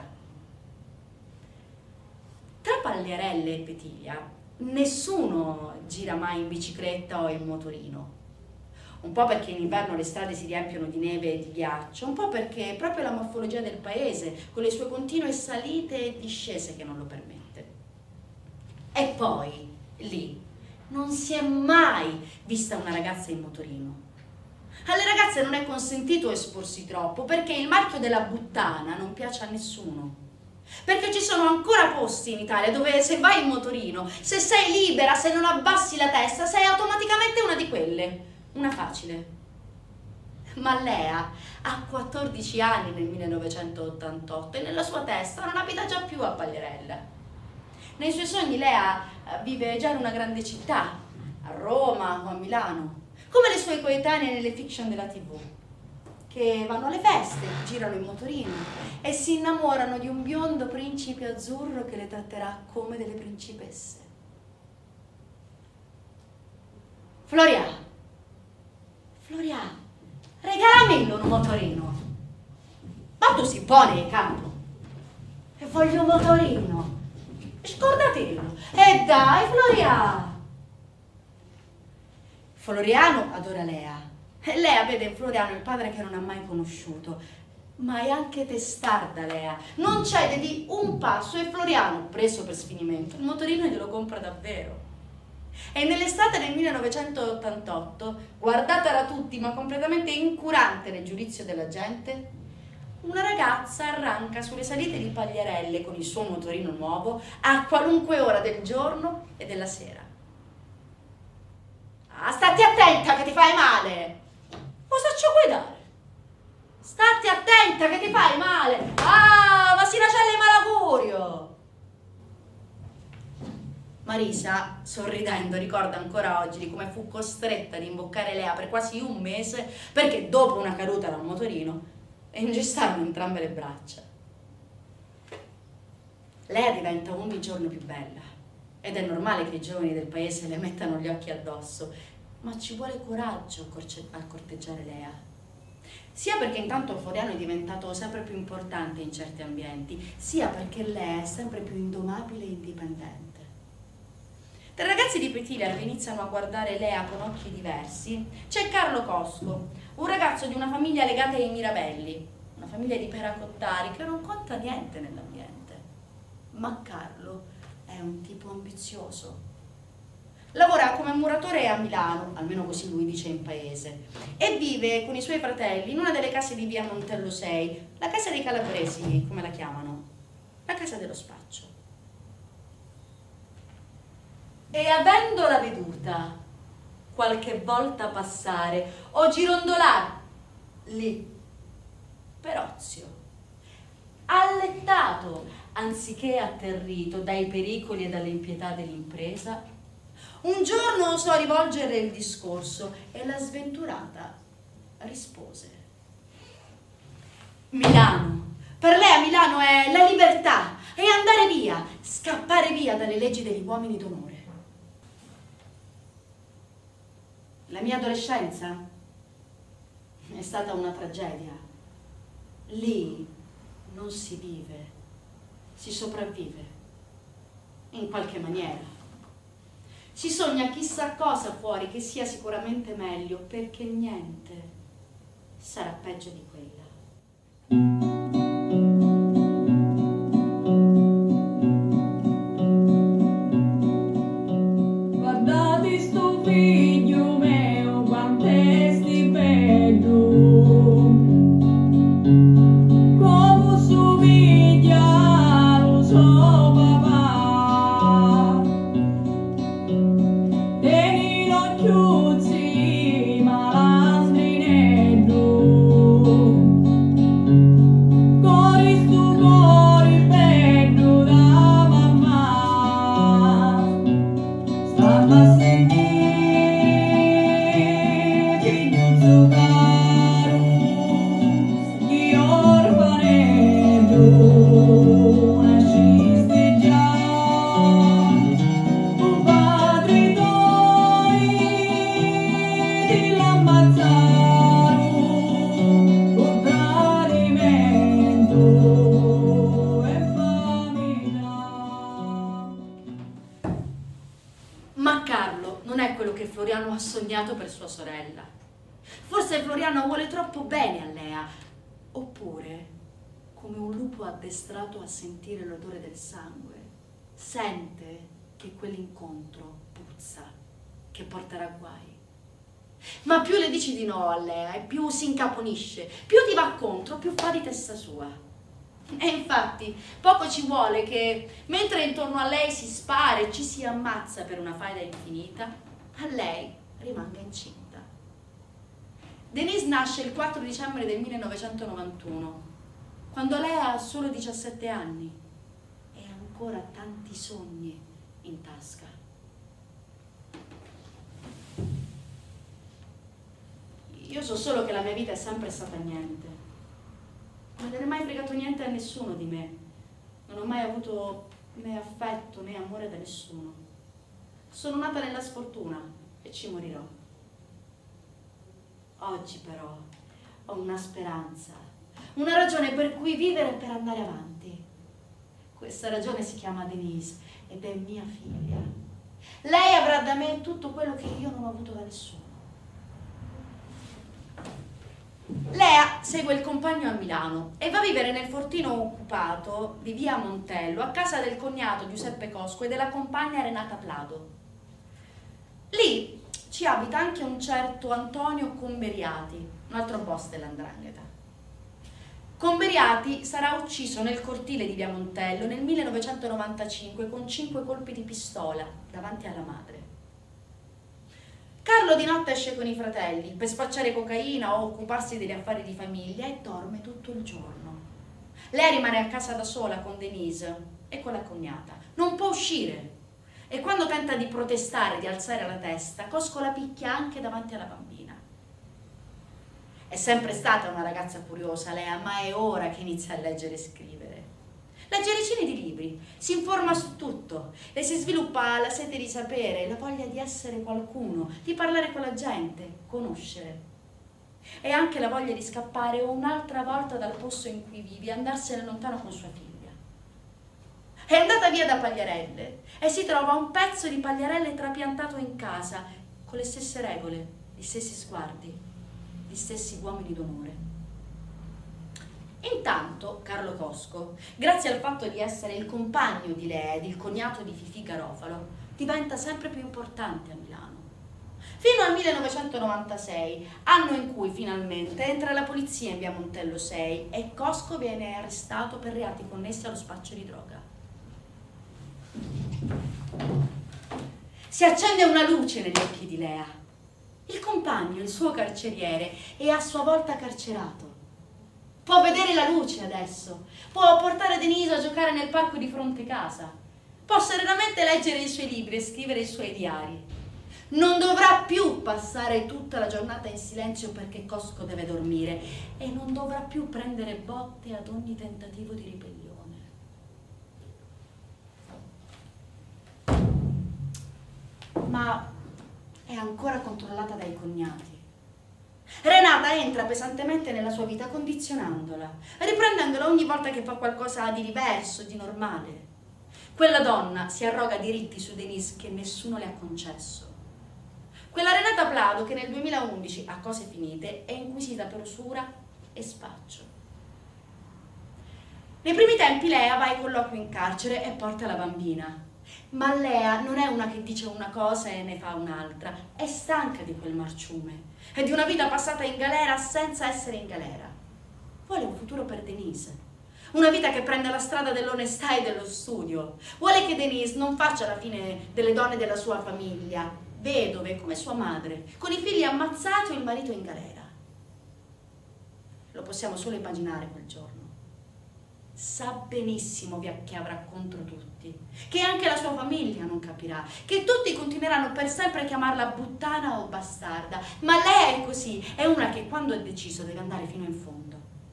Tra Pagliarelle e Petilia, nessuno gira mai in bicicletta o in motorino. Un po' perché in inverno le strade si riempiono di neve e di ghiaccio, un po' perché è proprio la morfologia del paese, con le sue continue salite e discese, che non lo permette. E poi, lì, non si è mai vista una ragazza in motorino. Alle ragazze non è consentito esporsi troppo, perché il marchio della buttana non piace a nessuno. Perché ci sono ancora posti in Italia dove se vai in motorino, se sei libera, se non abbassi la testa, sei automaticamente una di quelle. Una facile. Ma Lea ha quattordici anni nel millenovecentottantotto e nella sua testa non abita già più a Pagliarella. Nei suoi sogni Lea vive già in una grande città, a Roma o a Milano, come le sue coetanee nelle fiction della tivù, che vanno alle feste, girano in motorino e si innamorano di un biondo principe azzurro che le tratterà come delle principesse. Floriano, Floriano, regalamelo un motorino. Ma tu si pone capo. E voglio un motorino. Scordatelo. E dai, Floriano. Floriano adora Lea. E Lea vede in Floriano il padre che non ha mai conosciuto. Ma è anche testarda Lea. Non cede di un passo e Floriano, preso per sfinimento, il motorino glielo compra davvero. E nell'estate del millenovecentottantotto, guardata da tutti ma completamente incurante nel giudizio della gente, una ragazza arranca sulle salite di Pagliarelle con il suo motorino nuovo a qualunque ora del giorno e della sera. Ah, stati attenta che ti fai male! Cosa ci guidare? Stati attenta che ti fai male! Ah, ma si nacelle il malaugurio! Marisa, sorridendo, ricorda ancora oggi di come fu costretta ad imboccare Lea per quasi un mese perché dopo una caduta da un motorino ingessarono entrambe le braccia. Lea diventa ogni giorno più bella ed è normale che i giovani del paese le mettano gli occhi addosso, ma ci vuole coraggio a corteggiare Lea. Sia perché intanto Floriano è diventato sempre più importante in certi ambienti, sia perché Lea è sempre più indomabile e indipendente. Tra i ragazzi di Petilia che iniziano a guardare Lea con occhi diversi, c'è Carlo Cosco, un ragazzo di una famiglia legata ai Mirabelli, una famiglia di peracottari che non conta niente nell'ambiente. Ma Carlo è un tipo ambizioso. Lavora come muratore a Milano, almeno così lui dice in paese, e vive con i suoi fratelli in una delle case di via Montello sei, la casa dei calabresi, come la chiamano, la casa dello spaccio. E avendola veduta qualche volta passare o girondolar lì per ozio, allettato anziché atterrito dai pericoli e dall'impietà dell'impresa, un giorno osò rivolgere il discorso e la sventurata rispose: Milano, per lei a Milano è la libertà, è andare via, scappare via dalle leggi degli uomini d'onore. La mia adolescenza è stata una tragedia. Lì non si vive, si sopravvive, in qualche maniera. Si sogna chissà cosa fuori che sia sicuramente meglio, perché niente sarà peggio di quella. Guardate sto figlio mio, quant'è stupendo, come somiglia lo suo papà, tieni l'occhiuzzi malandrinello, cori stu cori bello da mamma, stanno a sentire figlio zucchero, gli orfanello, nasciste già, un padre tuoi ti l'ammazzarono, con tradimento e famiglia. Ma Carlo non è quello che Floriano ha sognato per sua sorella. Forse Floriano vuole troppo bene a Lea, oppure, come un lupo addestrato a sentire l'odore del sangue, sente che quell'incontro puzza, che porterà guai. Ma più le dici di no a Lea e più si incaponisce, più ti va contro, più fa di testa sua. E infatti poco ci vuole che, mentre intorno a lei si spara e ci si ammazza per una faida infinita, a lei rimanga incinta. Denise nasce il quattro dicembre del millenovecentonovantuno, quando lei ha solo diciassette anni e ha ancora tanti sogni in tasca. Io so solo che la mia vita è sempre stata niente. Non gliene è mai fregato niente a nessuno di me. Non ho mai avuto né affetto né amore da nessuno. Sono nata nella sfortuna e ci morirò. Oggi però ho una speranza, una ragione per cui vivere e per andare avanti. Questa ragione si chiama Denise ed è mia figlia. Lei avrà da me tutto quello che io non ho avuto da nessuno. Lea segue il compagno a Milano e va a vivere nel fortino occupato di via Montello a casa del cognato Giuseppe Cosco e della compagna Renata Plado. Lì ci abita anche un certo Antonio Comberiati, un altro boss dell'Andrangheta. Comberiati sarà ucciso nel cortile di via Montello nel millenovecentonovantacinque con cinque colpi di pistola davanti alla madre. Carlo di notte esce con i fratelli per spacciare cocaina o occuparsi degli affari di famiglia e dorme tutto il giorno. Lei rimane a casa da sola con Denise e con la cognata. Non può uscire e quando tenta di protestare, di alzare la testa, Cosco la picchia anche davanti alla bambina. È sempre stata una ragazza curiosa Lea, ma è ora che inizia a leggere e scrivere. Legge decine di libri, si informa su tutto, le si sviluppa la sete di sapere, la voglia di essere qualcuno, di parlare con la gente, conoscere. E anche la voglia di scappare un'altra volta dal posto in cui vivi, andarsene lontano con sua figlia. È andata via da Pagliarelle e si trova un pezzo di Pagliarelle trapiantato in casa, con le stesse regole, gli stessi sguardi, gli stessi uomini d'onore. Intanto Carlo Cosco, grazie al fatto di essere il compagno di Lea ed il cognato di Fifì Garofalo, diventa sempre più importante a Milano. Fino al millenovecentonovantasei, anno in cui finalmente entra la polizia in via Montello sei e Cosco viene arrestato per reati connessi allo spaccio di droga. Si accende una luce negli occhi di Lea. Il compagno, il suo carceriere, è a sua volta carcerato. Può vedere la luce adesso, può portare Denise a giocare nel parco di fronte casa, può serenamente leggere i suoi libri e scrivere i suoi diari. Non dovrà più passare tutta la giornata in silenzio perché Cosco deve dormire e non dovrà più prendere botte ad ogni tentativo di ribellione. Ma è ancora controllata dai cognati. Renata entra pesantemente nella sua vita, condizionandola, riprendendola ogni volta che fa qualcosa di diverso, di normale. Quella donna si arroga diritti su Denise che nessuno le ha concesso. Quella Renata Plado che nel duemilaundici, a cose finite, è inquisita per usura e spaccio. Nei primi tempi Lea va ai colloqui in carcere e porta la bambina. Ma Lea non è una che dice una cosa e ne fa un'altra, è stanca di quel marciume e di una vita passata in galera senza essere in galera. Vuole un futuro per Denise, una vita che prende la strada dell'onestà e dello studio. Vuole che Denise non faccia la fine delle donne della sua famiglia, vedove come sua madre, con i figli ammazzati o il marito in galera. Lo possiamo solo immaginare quel giorno. Sa benissimo che avrà contro tutti, che anche la sua famiglia non capirà, che tutti continueranno per sempre a chiamarla puttana o bastarda, ma lei è così, è una che quando è deciso deve andare fino in fondo.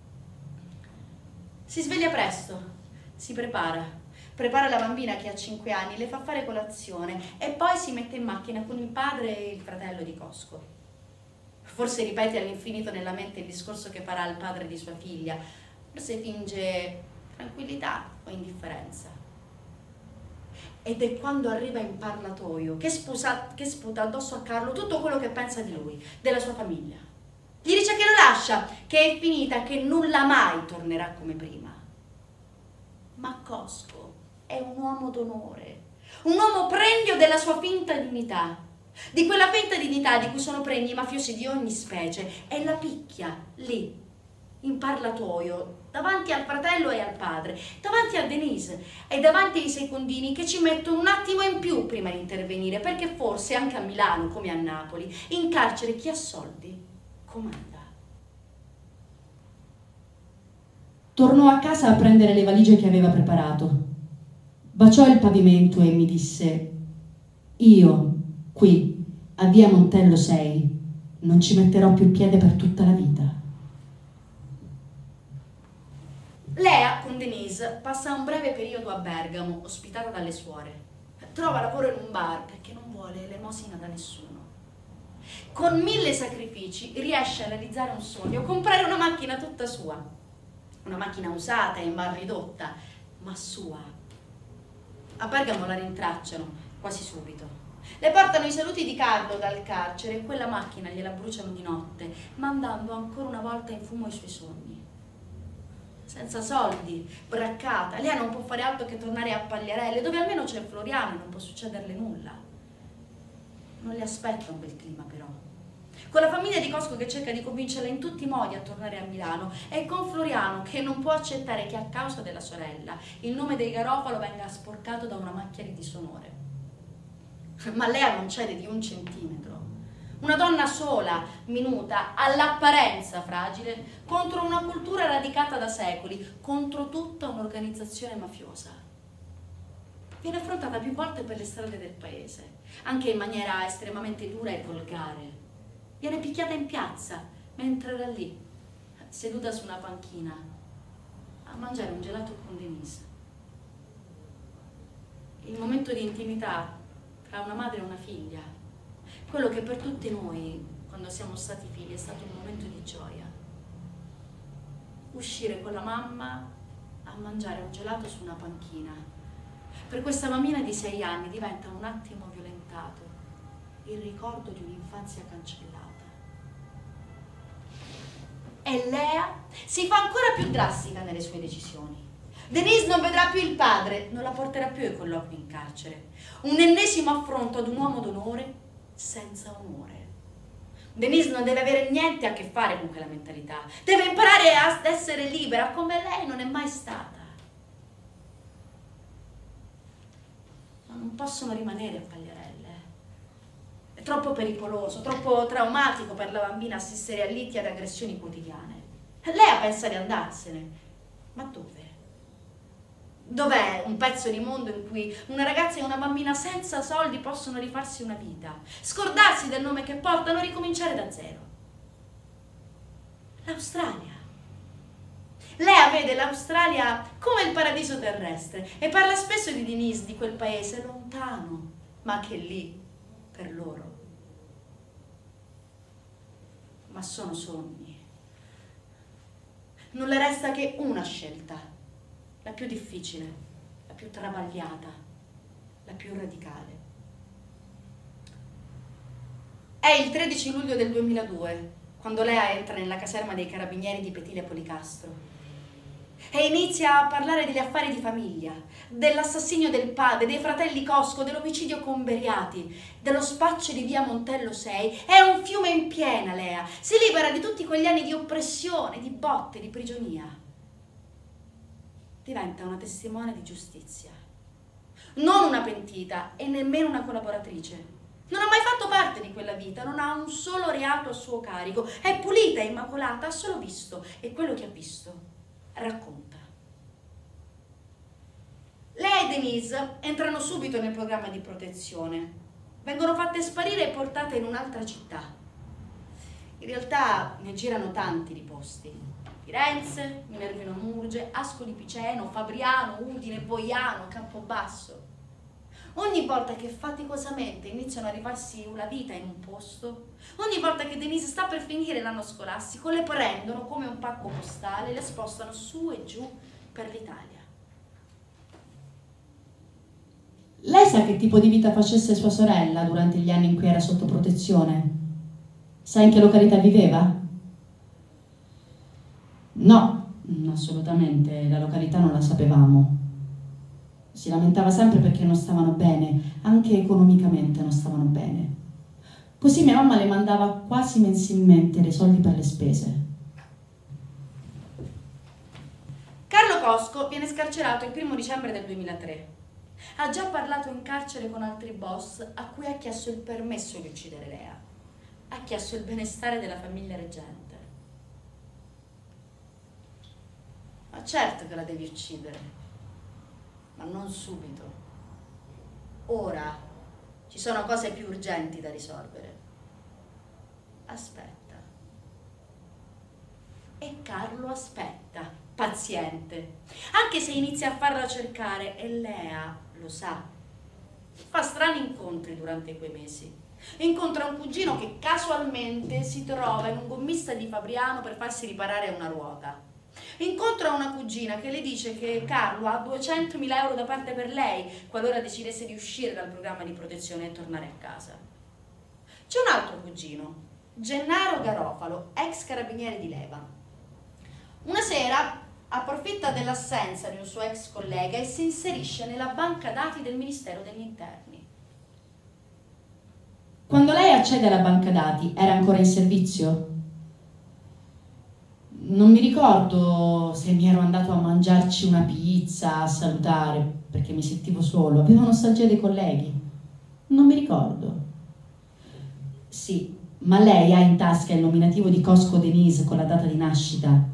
Si sveglia presto, si prepara, prepara la bambina che ha cinque anni, le fa fare colazione e poi si mette in macchina con il padre e il fratello di Cosco. Forse ripete all'infinito nella mente il discorso che farà al padre di sua figlia, forse finge tranquillità o indifferenza. Ed è quando arriva in parlatoio che, spusa, che sputa addosso a Carlo tutto quello che pensa di lui, della sua famiglia. Gli dice che lo lascia, che è finita, che nulla mai tornerà come prima. Ma Cosco è un uomo d'onore, un uomo pregno della sua finta dignità, di quella finta dignità di cui sono pregni i mafiosi di ogni specie, e la picchia lì, in parlatoio, davanti al fratello e al padre, davanti a Denise e davanti ai secondini che ci mettono un attimo in più prima di intervenire, perché forse anche a Milano, come a Napoli, in carcere chi ha soldi comanda. Tornò a casa a prendere le valigie che aveva preparato. Baciò il pavimento e mi disse: io, qui, a via Montello sei, non ci metterò più piede per tutta la vita. Lea, con Denise, passa un breve periodo a Bergamo, ospitata dalle suore. Trova lavoro in un bar perché non vuole elemosina da nessuno. Con mille sacrifici riesce a realizzare un sogno, comprare una macchina tutta sua. Una macchina usata e in mal ridotta, ma sua. A Bergamo la rintracciano quasi subito. Le portano i saluti di Carlo dal carcere e quella macchina gliela bruciano di notte, mandando ancora una volta in fumo i suoi sogni. Senza soldi, braccata, Lea non può fare altro che tornare a Pagliarelle, dove almeno c'è Floriano e non può succederle nulla. Non le aspetta un bel clima però. Con la famiglia di Cosco che cerca di convincerla in tutti i modi a tornare a Milano e con Floriano che non può accettare che a causa della sorella il nome dei Garofalo venga sporcato da una macchia di disonore. Ma Lea non cede di un centimetro. Una donna sola, minuta, all'apparenza fragile, contro una cultura radicata da secoli, contro tutta un'organizzazione mafiosa. Viene affrontata più volte per le strade del paese, anche in maniera estremamente dura e volgare. Viene picchiata in piazza, mentre era lì, seduta su una panchina, a mangiare un gelato con Denise. Il momento di intimità tra una madre e una figlia, quello che per tutti noi, quando siamo stati figli, è stato un momento di gioia. Uscire con la mamma a mangiare un gelato su una panchina, per questa bambina di sei anni diventa un attimo violentato, il ricordo di un'infanzia cancellata. E Lea si fa ancora più drastica nelle sue decisioni. Denise non vedrà più il padre, non la porterà più ai colloqui in carcere. Un ennesimo affronto ad un uomo d'onore senza onore. Denise non deve avere niente a che fare con quella mentalità. Deve imparare ad essere libera come lei non è mai stata. Ma non possono rimanere a Pagliarelle. È troppo pericoloso, troppo traumatico per la bambina assistere a liti ad aggressioni quotidiane. Lei pensa di andarsene. Ma dove? Dov'è un pezzo di mondo in cui una ragazza e una bambina senza soldi possono rifarsi una vita, scordarsi del nome che portano e ricominciare da zero? L'Australia. Lea vede l'Australia come il paradiso terrestre e parla spesso di Denise, di quel paese lontano, ma che è lì per loro. ma sono sogni. Non le resta che una scelta, la più difficile, la più travagliata, la più radicale. È il tredici luglio del duemiladue, quando Lea entra nella caserma dei carabinieri di Petile Policastro e inizia a parlare degli affari di famiglia, dell'assassinio del padre, dei fratelli Cosco, dell'omicidio Comberiati, dello spaccio di via Montello sei. È un fiume in piena, Lea. Si libera di tutti quegli anni di oppressione, di botte, di prigionia. Diventa una testimone di giustizia. Non una pentita e nemmeno una collaboratrice. Non ha mai fatto parte di quella vita, non ha un solo reato a suo carico. È pulita e immacolata, ha solo visto, e quello che ha visto racconta. Lei e Denise entrano subito nel programma di protezione. Vengono fatte sparire e portate in un'altra città. In realtà ne girano tanti di posti. Firenze, Minervino Murge, Ascoli Piceno, Fabriano, Udine, Boiano, Campobasso. Ogni volta che faticosamente iniziano a rifarsi una vita in un posto, ogni volta che Denise sta per finire l'anno scolastico, le prendono come un pacco postale e le spostano su e giù per l'Italia. Lei sa che tipo di vita facesse sua sorella durante gli anni in cui era sotto protezione? Sa in che località viveva? No, assolutamente, la località non la sapevamo. Si lamentava sempre perché non stavano bene, anche economicamente non stavano bene. Così mia mamma le mandava quasi mensilmente dei soldi per le spese. Carlo Cosco viene scarcerato il primo dicembre del duemilatré. Ha già parlato in carcere con altri boss a cui ha chiesto il permesso di uccidere Lea. Ha chiesto il benestare della famiglia reggente. Ma certo che la devi uccidere. Ma non subito. Ora ci sono cose più urgenti da risolvere. Aspetta. E Carlo aspetta, paziente, anche se inizia a farla cercare, e Lea lo sa. Fa strani incontri durante quei mesi. Incontra un cugino che casualmente si trova in un gommista di Fabriano per farsi riparare una ruota. Incontra una cugina che le dice che Carlo ha duecentomila euro da parte per lei qualora decidesse di uscire dal programma di protezione e tornare a casa. C'è un altro cugino, Gennaro Garofalo, ex carabiniere di Leva. Una sera approfitta dell'assenza di un suo ex collega e si inserisce nella banca dati del Ministero degli Interni. Quando lei accede alla banca dati, era ancora in servizio? Non mi ricordo se mi ero andato a mangiarci una pizza, a salutare, perché mi sentivo solo. Avevo nostalgia dei colleghi. Non mi ricordo. Sì, ma lei ha in tasca il nominativo di Cosco Denise con la data di nascita.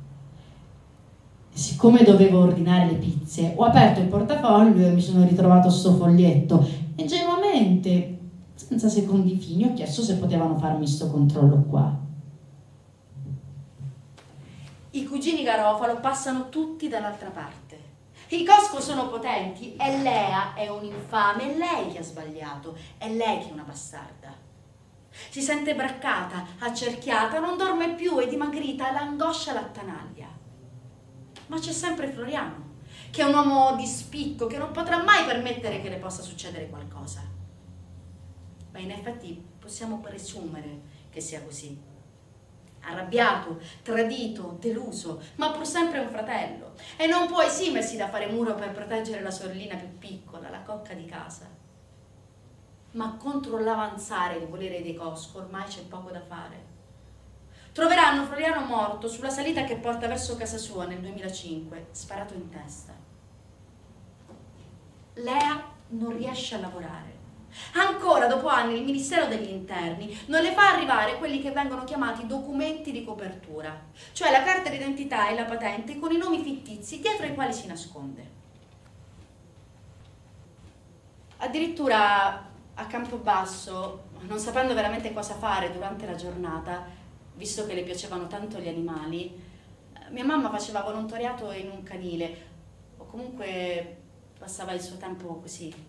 Siccome dovevo ordinare le pizze, ho aperto il portafoglio e mi sono ritrovato sto foglietto. Ingenuamente, senza secondi fini, ho chiesto se potevano farmi sto controllo qua. I cugini Garofalo passano tutti dall'altra parte. I Cosco sono potenti e Lea è un infame, è lei che ha sbagliato, è lei che è una bastarda. Si sente braccata, accerchiata, non dorme più e dimagrita, l'angoscia l'attanaglia. Ma c'è sempre Floriano, che è un uomo di spicco, che non potrà mai permettere che le possa succedere qualcosa. Ma in effetti possiamo presumere che sia così. Arrabbiato, tradito, deluso, ma pur sempre un fratello. E non può esimersi da fare muro per proteggere la sorellina più piccola, la cocca di casa. Ma contro l'avanzare del volere dei Cosco ormai c'è poco da fare. Troveranno Floriano morto sulla salita che porta verso casa sua nel duemilacinque, sparato in testa. Lea non riesce a lavorare. Ancora dopo anni il Ministero degli Interni non le fa arrivare quelli che vengono chiamati documenti di copertura, cioè la carta d'identità e la patente con i nomi fittizi dietro ai quali si nasconde. Addirittura a Campobasso, non sapendo veramente cosa fare durante la giornata, visto che le piacevano tanto gli animali, mia mamma faceva volontariato in un canile, o comunque passava il suo tempo così.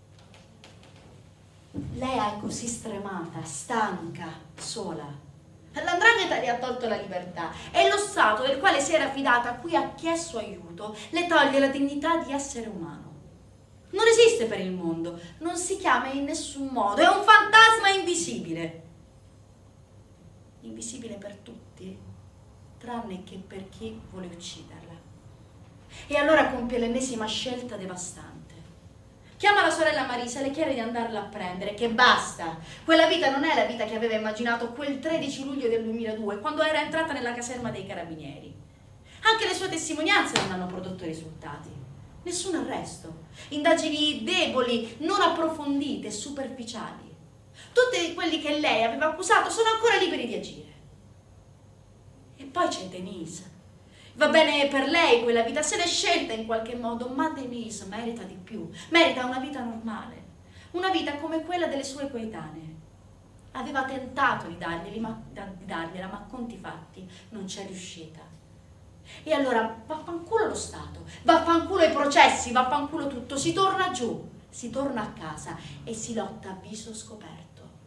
Lea è così stremata, stanca, sola. L'andrangheta gli ha tolto la libertà e lo Stato del quale si era fidata, a cui ha chiesto aiuto, le toglie la dignità di essere umano. Non esiste per il mondo, non si chiama in nessun modo, è un fantasma invisibile. Invisibile per tutti, tranne che per chi vuole ucciderla. E allora compie l'ennesima scelta devastante. Chiama la sorella Marisa e le chiede di andarla a prendere, che basta. Quella vita non è la vita che aveva immaginato quel tredici luglio del duemiladue, quando era entrata nella caserma dei carabinieri. Anche le sue testimonianze non hanno prodotto risultati. Nessun arresto. Indagini deboli, non approfondite, superficiali. Tutti quelli che lei aveva accusato sono ancora liberi di agire. E poi c'è Denise. Va bene per lei quella vita, se l'è scelta in qualche modo, ma Denise merita di più, merita una vita normale, una vita come quella delle sue coetanee. Aveva tentato di darglieli, ma, di dargliela, ma a conti fatti non c'è riuscita. E allora vaffanculo lo Stato, vaffanculo i processi, vaffanculo tutto, si torna giù, si torna a casa e si lotta a viso scoperto.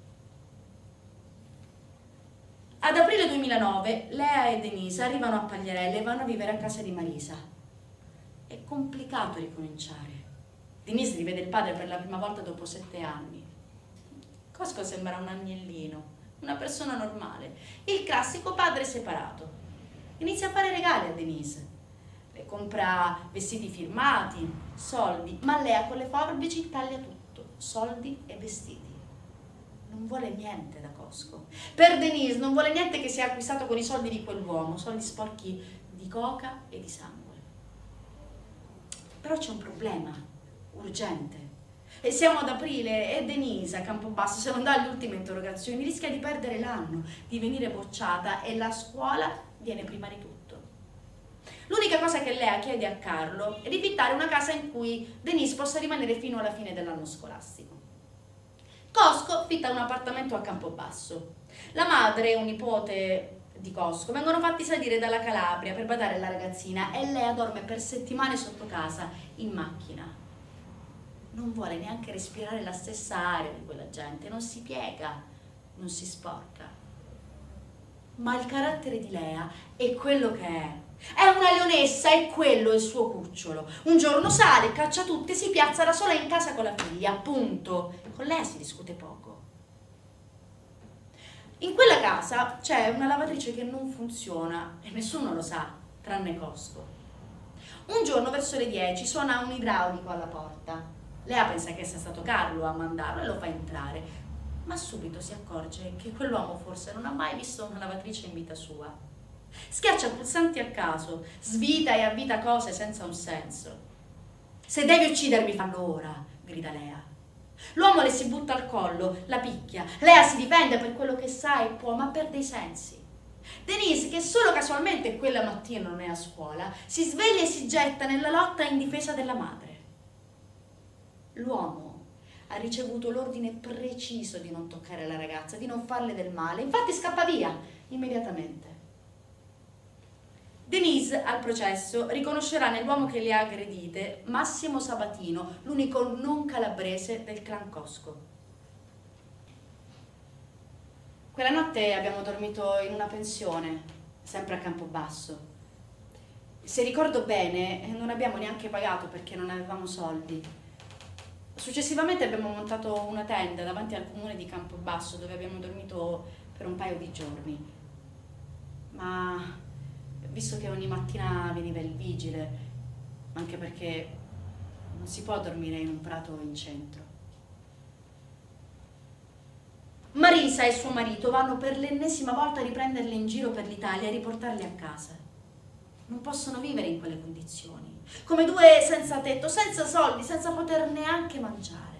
Ad aprile duemilanove Lea e Denise arrivano a Pagliarelle e vanno a vivere a casa di Marisa. È complicato ricominciare. Denise rivede il padre per la prima volta dopo sette anni. Cosco sembra un agnellino, una persona normale, il classico padre separato. Inizia a fare regali a Denise. Le compra vestiti firmati, soldi, ma Lea con le forbici taglia tutto, soldi e vestiti. Non vuole niente da Cosco. Per Denise non vuole niente che sia acquistato con i soldi di quell'uomo, soldi sporchi di coca e di sangue. Però c'è un problema urgente. E siamo ad aprile e Denise a Campobasso, se non dà le ultime interrogazioni, rischia di perdere l'anno, di venire bocciata e la scuola viene prima di tutto. L'unica cosa che Lea chiede a Carlo è di fittare una casa in cui Denise possa rimanere fino alla fine dell'anno scolastico. Cosco fitta un appartamento a Campobasso. La madre e un nipote di Cosco vengono fatti salire dalla Calabria per badare alla ragazzina e Lea dorme per settimane sotto casa in macchina. Non vuole neanche respirare la stessa aria di quella gente, non si piega, non si sporca. Ma il carattere di Lea è quello che è. È una leonessa, è quello il suo cucciolo. Un giorno sale, caccia tutti e si piazza da sola in casa con la figlia, appunto. Con lei si discute poco. In quella casa c'è una lavatrice che non funziona e nessuno lo sa, tranne Cosco. Un giorno verso le dieci suona un idraulico alla porta. Lea pensa che sia stato Carlo a mandarlo e lo fa entrare, ma subito si accorge che quell'uomo forse non ha mai visto una lavatrice in vita sua. Schiaccia pulsanti a caso, svita e avvita cose senza un senso. Se devi uccidermi, fallo ora, grida Lea. L'uomo le si butta al collo, la picchia. Lea si difende per quello che sa e può, ma perde i sensi. Denise, che solo casualmente quella mattina non è a scuola, si sveglia e si getta nella lotta in difesa della madre. L'uomo ha ricevuto l'ordine preciso di non toccare la ragazza, di non farle del male, infatti scappa via immediatamente. Denise al processo riconoscerà nell'uomo che le ha aggredite Massimo Sabatino, l'unico non calabrese del clan Cosco. Quella notte abbiamo dormito in una pensione, sempre a Campobasso. Se ricordo bene, non abbiamo neanche pagato perché non avevamo soldi. Successivamente abbiamo montato una tenda davanti al comune di Campobasso dove abbiamo dormito per un paio di giorni. Ma visto che ogni mattina veniva il vigile, anche perché non si può dormire in un prato in centro. Marisa e suo marito vanno per l'ennesima volta a riprenderle in giro per l'Italia e riportarle a casa. Non possono vivere in quelle condizioni, come due senza tetto, senza soldi, senza poter neanche mangiare.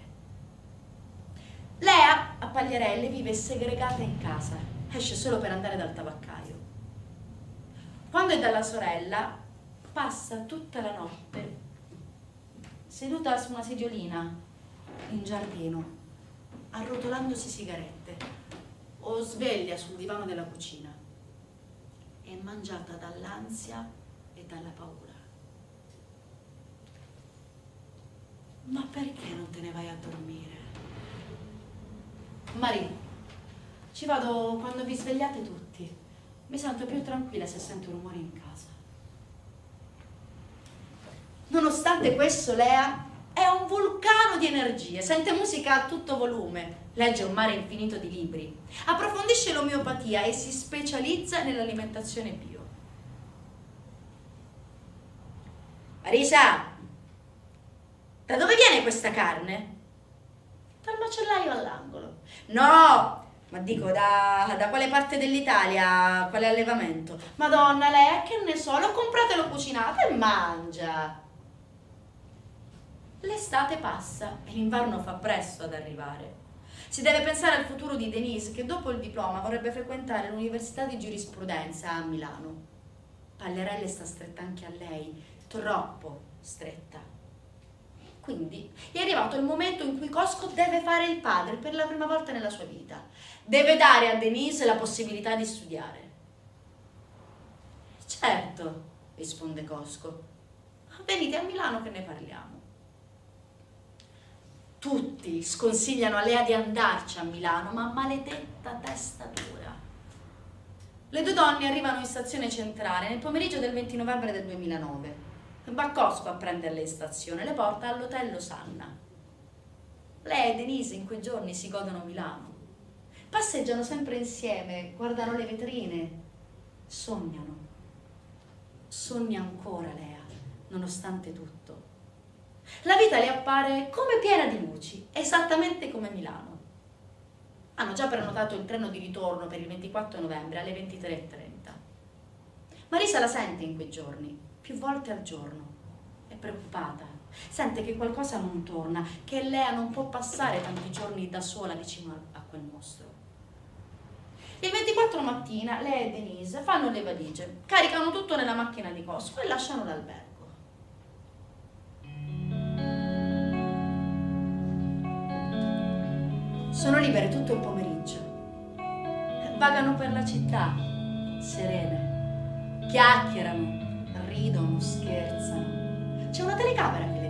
Lea, a Pagliarelle, vive segregata in casa, esce solo per andare dal tabaccaio. Quando è dalla sorella, passa tutta la notte seduta su una sediolina in giardino, arrotolandosi sigarette, o sveglia sul divano della cucina. È mangiata dall'ansia e dalla paura. Ma perché non te ne vai a dormire? Maria, ci vado quando vi svegliate tutti. Mi sento più tranquilla se sento rumori in casa. Nonostante questo, Lea è un vulcano di energie, sente musica a tutto volume, legge un mare infinito di libri, approfondisce l'omeopatia e si specializza nell'alimentazione bio. Marisa, da dove viene questa carne? Dal macellaio all'angolo. No, ma dico, da, da quale parte dell'Italia, quale allevamento? Madonna, lei, che ne so, l'ho comprato e l'ho cucinato e mangia. L'estate passa e l'inverno fa presto ad arrivare. Si deve pensare al futuro di Denise, che dopo il diploma vorrebbe frequentare l'Università di Giurisprudenza a Milano. Pallerelle sta stretta anche a lei, troppo stretta. Quindi è arrivato il momento in cui Cosco deve fare il padre per la prima volta nella sua vita. Deve dare a Denise la possibilità di studiare. Certo, risponde Cosco. Venite a Milano che ne parliamo. Tutti sconsigliano a Lea di andarci a Milano, ma maledetta testa dura. Le due donne arrivano in stazione centrale nel pomeriggio del venti novembre del duemilanove. Va Cosco a prenderle in stazione, le porta all'hotel Losanna. Lea e Denise in quei giorni si godono Milano. Passeggiano sempre insieme, guardano le vetrine, sognano. Sogna ancora Lea, nonostante tutto. La vita le appare come piena di luci, esattamente come Milano. Hanno già prenotato il treno di ritorno per il ventiquattro novembre alle ventitré e trenta. Marisa la sente in quei giorni, più volte al giorno. È preoccupata, sente che qualcosa non torna, che Lea non può passare tanti giorni da sola vicino a quel mostro. Il ventiquattro mattina Lea e Denise fanno le valigie, caricano tutto nella macchina di Cosco e lasciano l'albergo. Sono libere tutto il pomeriggio. Vagano per la città, serene. Chiacchierano, ridono, scherzano. C'è una telecamera che le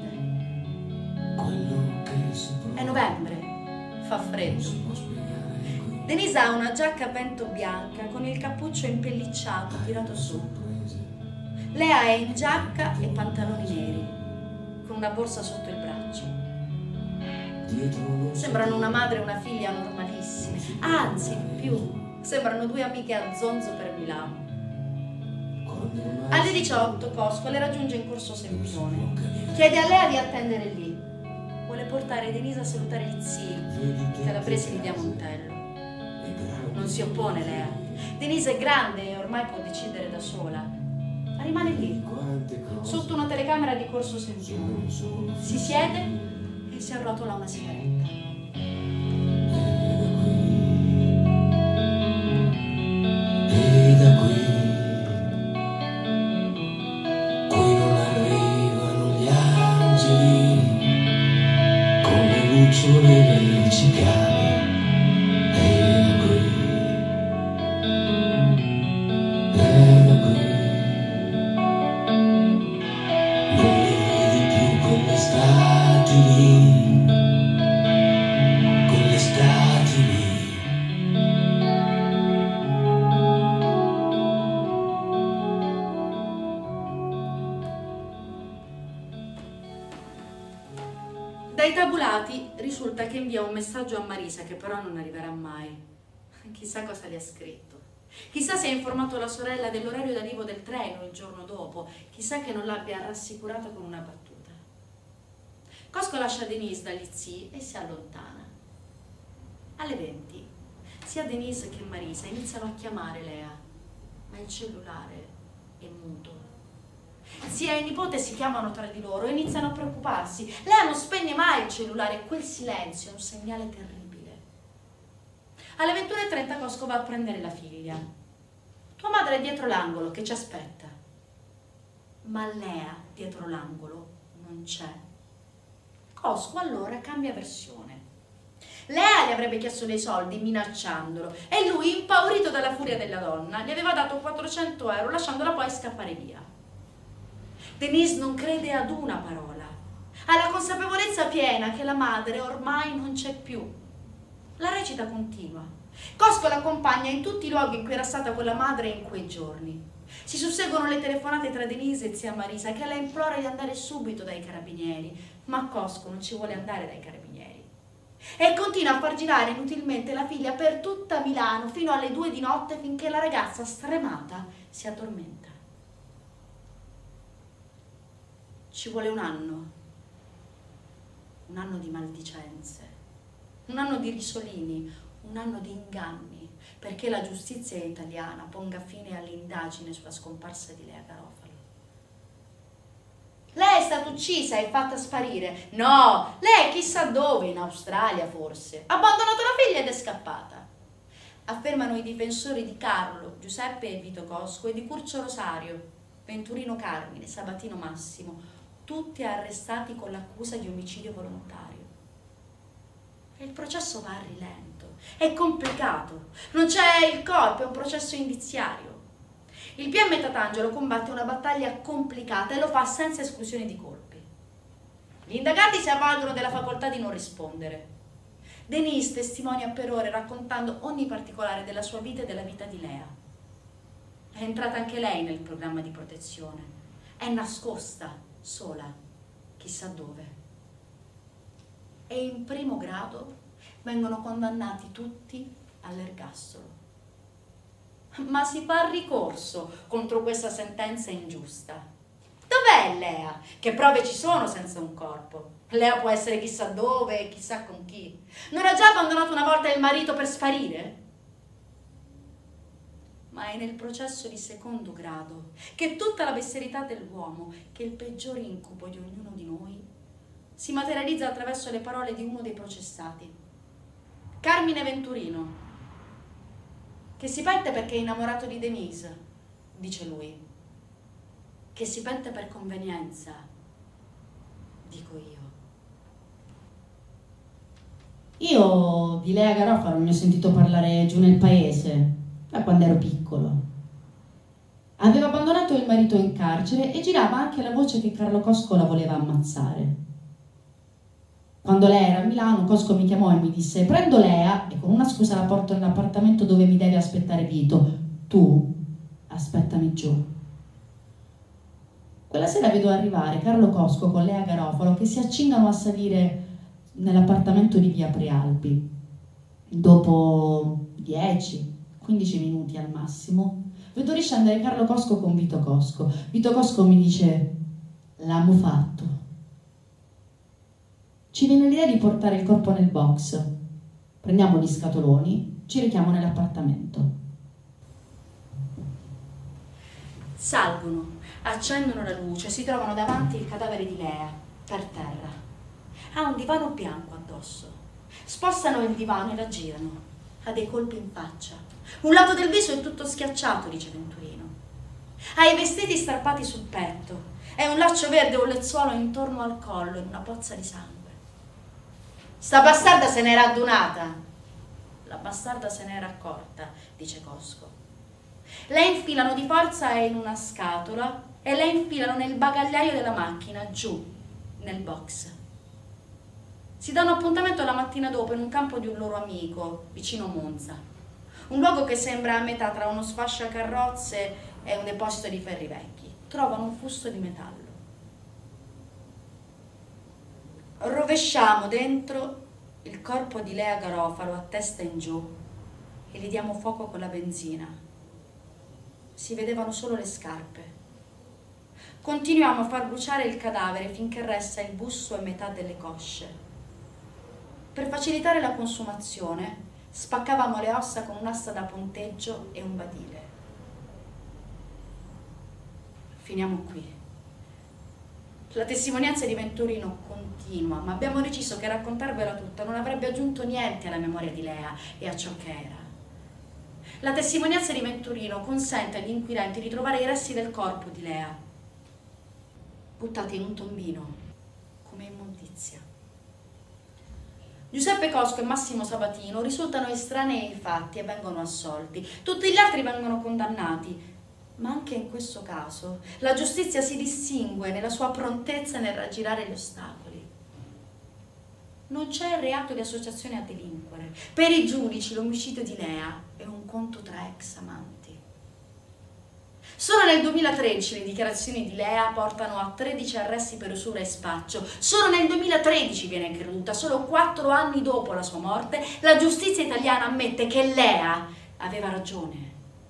riprende. È novembre, fa freddo. Denise ha una giacca a vento bianca con il cappuccio impellicciato tirato su. Lea è in giacca e pantaloni neri, con una borsa sotto il braccio. Sembrano una madre e una figlia normalissime, anzi di più, sembrano due amiche a zonzo per Milano. Alle diciotto Cosco le raggiunge in corso Sempione, chiede a Lea di attendere lì, vuole portare Denise a salutare gli zii calabresi di Via Montello. Non si oppone Lea, Denise è grande e ormai può decidere da sola, ma rimane lì, sotto una telecamera di corso Sempione, si siede e si arrotola una sigaretta. E da qui, qui non arrivano gli angeli, come lucciole nel cicale. E da qui, e da qui, non li vedi più come stati lì. Dai tabulati risulta che invia un messaggio a Marisa che però non arriverà mai. Chissà cosa le ha scritto. Chissà se ha informato la sorella dell'orario d'arrivo del treno il giorno dopo. Chissà che non l'abbia rassicurata con una battuta. Cosco lascia Denise dagli zii e si allontana. Alle venti sia Denise che Marisa iniziano a chiamare Lea, ma il cellulare è muto. Zia e nipote si chiamano tra di loro e iniziano a preoccuparsi. Lea non spegne mai il cellulare e quel silenzio è un segnale terribile. Alle ventuno e trenta Cosco va a prendere la figlia. Tua madre è dietro l'angolo che ci aspetta. Ma Lea dietro l'angolo non c'è. Cosco allora cambia versione. Lea gli avrebbe chiesto dei soldi minacciandolo e lui, impaurito dalla furia della donna, gli aveva dato quattrocento euro lasciandola poi scappare via. Denise non crede ad una parola, ha la consapevolezza piena che la madre ormai non c'è più. La recita continua, Cosco l'accompagna in tutti i luoghi in cui era stata quella madre in quei giorni. Si susseguono le telefonate tra Denise e zia Marisa, che la implora di andare subito dai carabinieri, ma Cosco non ci vuole andare dai carabinieri. E continua a far girare inutilmente la figlia per tutta Milano fino alle due di notte, finché la ragazza stremata si addormenta. Ci vuole un anno, un anno di maldicenze, un anno di risolini, un anno di inganni, perché la giustizia italiana ponga fine all'indagine sulla scomparsa di Lea Garofalo. Lei è stata uccisa e fatta sparire. No, lei chissà dove, in Australia forse. Ha abbandonato la figlia ed è scappata. Affermano i difensori di Carlo, Giuseppe e Vito Cosco e di Curcio Rosario, Venturino Carmine, Sabatino Massimo, tutti arrestati con l'accusa di omicidio volontario. E il processo va a rilento, è complicato, non c'è il corpo, è un processo indiziario. Il P M Tatangelo combatte una battaglia complicata e lo fa senza esclusione di colpi. Gli indagati si avvalgono della facoltà di non rispondere. Denise testimonia per ore raccontando ogni particolare della sua vita e della vita di Lea. È entrata anche lei nel programma di protezione. È nascosta, sola, chissà dove. E in primo grado vengono condannati tutti all'ergastolo. Ma si fa ricorso contro questa sentenza ingiusta. Dov'è Lea? Che prove ci sono senza un corpo? Lea può essere chissà dove e chissà con chi. Non ha già abbandonato una volta il marito per sparire? Ma è nel processo di secondo grado che tutta la bestialità dell'uomo, che è il peggior incubo di ognuno di noi, si materializza attraverso le parole di uno dei processati, Carmine Venturino, che si pente perché è innamorato di Denise, dice lui, che si pente per convenienza, dico io. Io di Lea Garofalo ne ho sentito parlare giù nel paese, da quando ero piccolo. Aveva abbandonato il marito in carcere e girava anche la voce che Carlo Cosco la voleva ammazzare. Quando lei era a Milano, Cosco mi chiamò e mi disse: prendo Lea e con una scusa la porto nell'appartamento dove mi deve aspettare Vito. Tu aspettami giù. Quella sera vedo arrivare Carlo Cosco con Lea Garofalo che si accingano a salire nell'appartamento di via Prealpi. Dopo dieci quindici minuti al massimo, vedo riscendere Carlo Cosco con Vito Cosco. Vito Cosco mi dice: l'abbiamo fatto. Ci viene l'idea di portare il corpo nel box. Prendiamo gli scatoloni, ci rechiamo nell'appartamento. Salgono, accendono la luce, si trovano davanti il cadavere di Lea, per terra. Ha un divano bianco addosso. Spostano il divano e la girano. Ha dei colpi in faccia. Un lato del viso è tutto schiacciato, dice Venturino. Ha i vestiti strappati sul petto e un laccio verde o un lenzuolo intorno al collo in una pozza di sangue. Sta bastarda se n'era adunata. La bastarda se n'era accorta, dice Cosco. La infilano di forza in una scatola e la infilano nel bagagliaio della macchina, giù, nel box. Si danno appuntamento la mattina dopo in un campo di un loro amico, vicino Monza. Un luogo che sembra a metà tra uno sfasciacarrozze e un deposito di ferri vecchi. Trovano un fusto di metallo. Rovesciamo dentro il corpo di Lea Garofalo a testa in giù e gli diamo fuoco con la benzina. Si vedevano solo le scarpe. Continuiamo a far bruciare il cadavere finché resta il busto e metà delle cosce. Per facilitare la consumazione, spaccavamo le ossa con un'asta da ponteggio e un badile. Finiamo qui. La testimonianza di Venturino continua, ma abbiamo deciso che raccontarvela tutta non avrebbe aggiunto niente alla memoria di Lea e a ciò che era. La testimonianza di Venturino consente agli inquirenti di trovare i resti del corpo di Lea, buttati in un tombino, come immondizia. Giuseppe Cosco e Massimo Sabatino risultano estranei ai fatti e vengono assolti. Tutti gli altri vengono condannati. Ma anche in questo caso la giustizia si distingue nella sua prontezza nel raggirare gli ostacoli. non c'è il reato di associazione a delinquere. Per i giudici l'omicidio di Lea è un conto tra ex amanti. Solo nel duemilatredici le dichiarazioni di Lea portano a tredici arresti per usura e spaccio. Solo nel duemilatredici viene creduta, solo quattro anni dopo la sua morte, la giustizia italiana ammette che Lea aveva ragione.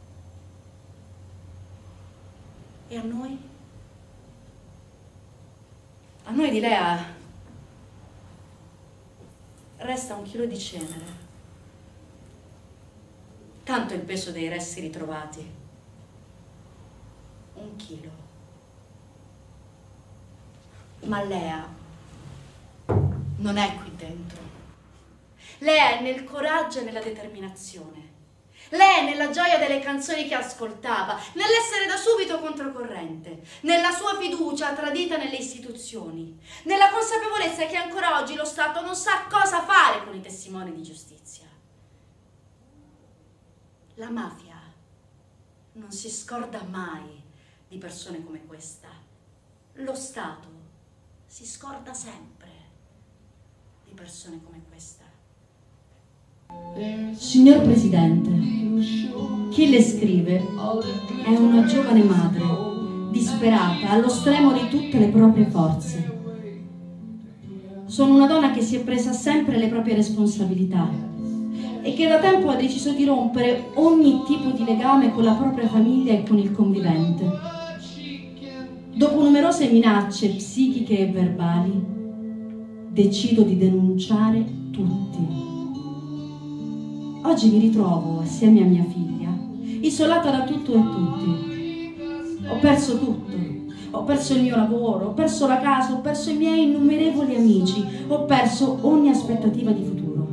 E a noi? A noi di Lea resta un chilo di cenere. Tanto il peso dei resti ritrovati. Un chilo. Ma Lea non è qui dentro. Lea è nel coraggio e nella determinazione. Lea è nella gioia delle canzoni che ascoltava, nell'essere da subito controcorrente, nella sua fiducia tradita nelle istituzioni, nella consapevolezza che ancora oggi lo Stato non sa cosa fare con i testimoni di giustizia. La mafia non si scorda mai di persone come questa. Lo Stato si scorda sempre di persone come questa. Signor Presidente, chi le scrive è una giovane madre, disperata, allo stremo di tutte le proprie forze. Sono una donna che si è presa sempre le proprie responsabilità e che da tempo ha deciso di rompere ogni tipo di legame con la propria famiglia e con il convivente. Dopo numerose minacce psichiche e verbali, decido di denunciare tutti. Oggi mi ritrovo, assieme a mia figlia, isolata da tutto e tutti. Ho perso tutto. Ho perso il mio lavoro, ho perso la casa, ho perso i miei innumerevoli amici, ho perso ogni aspettativa di futuro.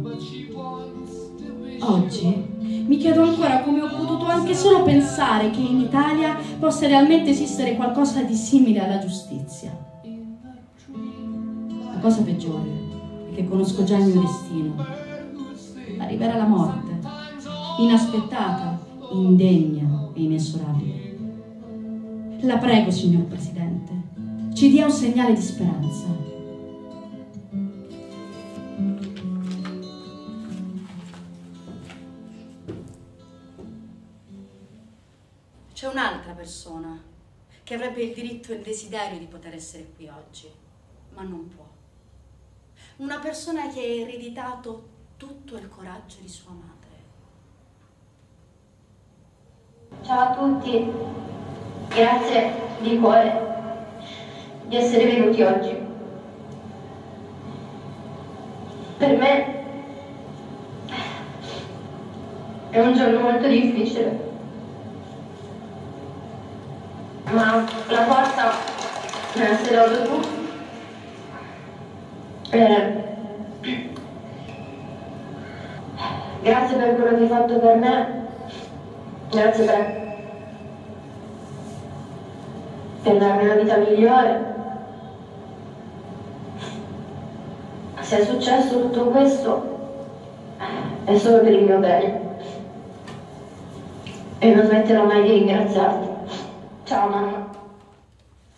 Oggi mi chiedo ancora come ho potuto anche solo pensare che in Italia possa realmente esistere qualcosa di simile alla giustizia. La cosa peggiore è che conosco già il mio destino. Arriverà la morte, inaspettata, indegna e inesorabile. La prego, signor Presidente, ci dia un segnale di speranza. C'è un'altra persona che avrebbe il diritto e il desiderio di poter essere qui oggi, ma non può. Una persona che ha ereditato tutto il coraggio di sua madre. Ciao a tutti, grazie di cuore di essere venuti oggi. Per me è un giorno molto difficile, ma la forza me la sei dato tu. Eh, grazie per quello che hai fatto per me, grazie per, per darmi una vita migliore. Se è successo tutto questo è solo per il mio bene e non smetterò mai di ringraziarti. Ciao mamma.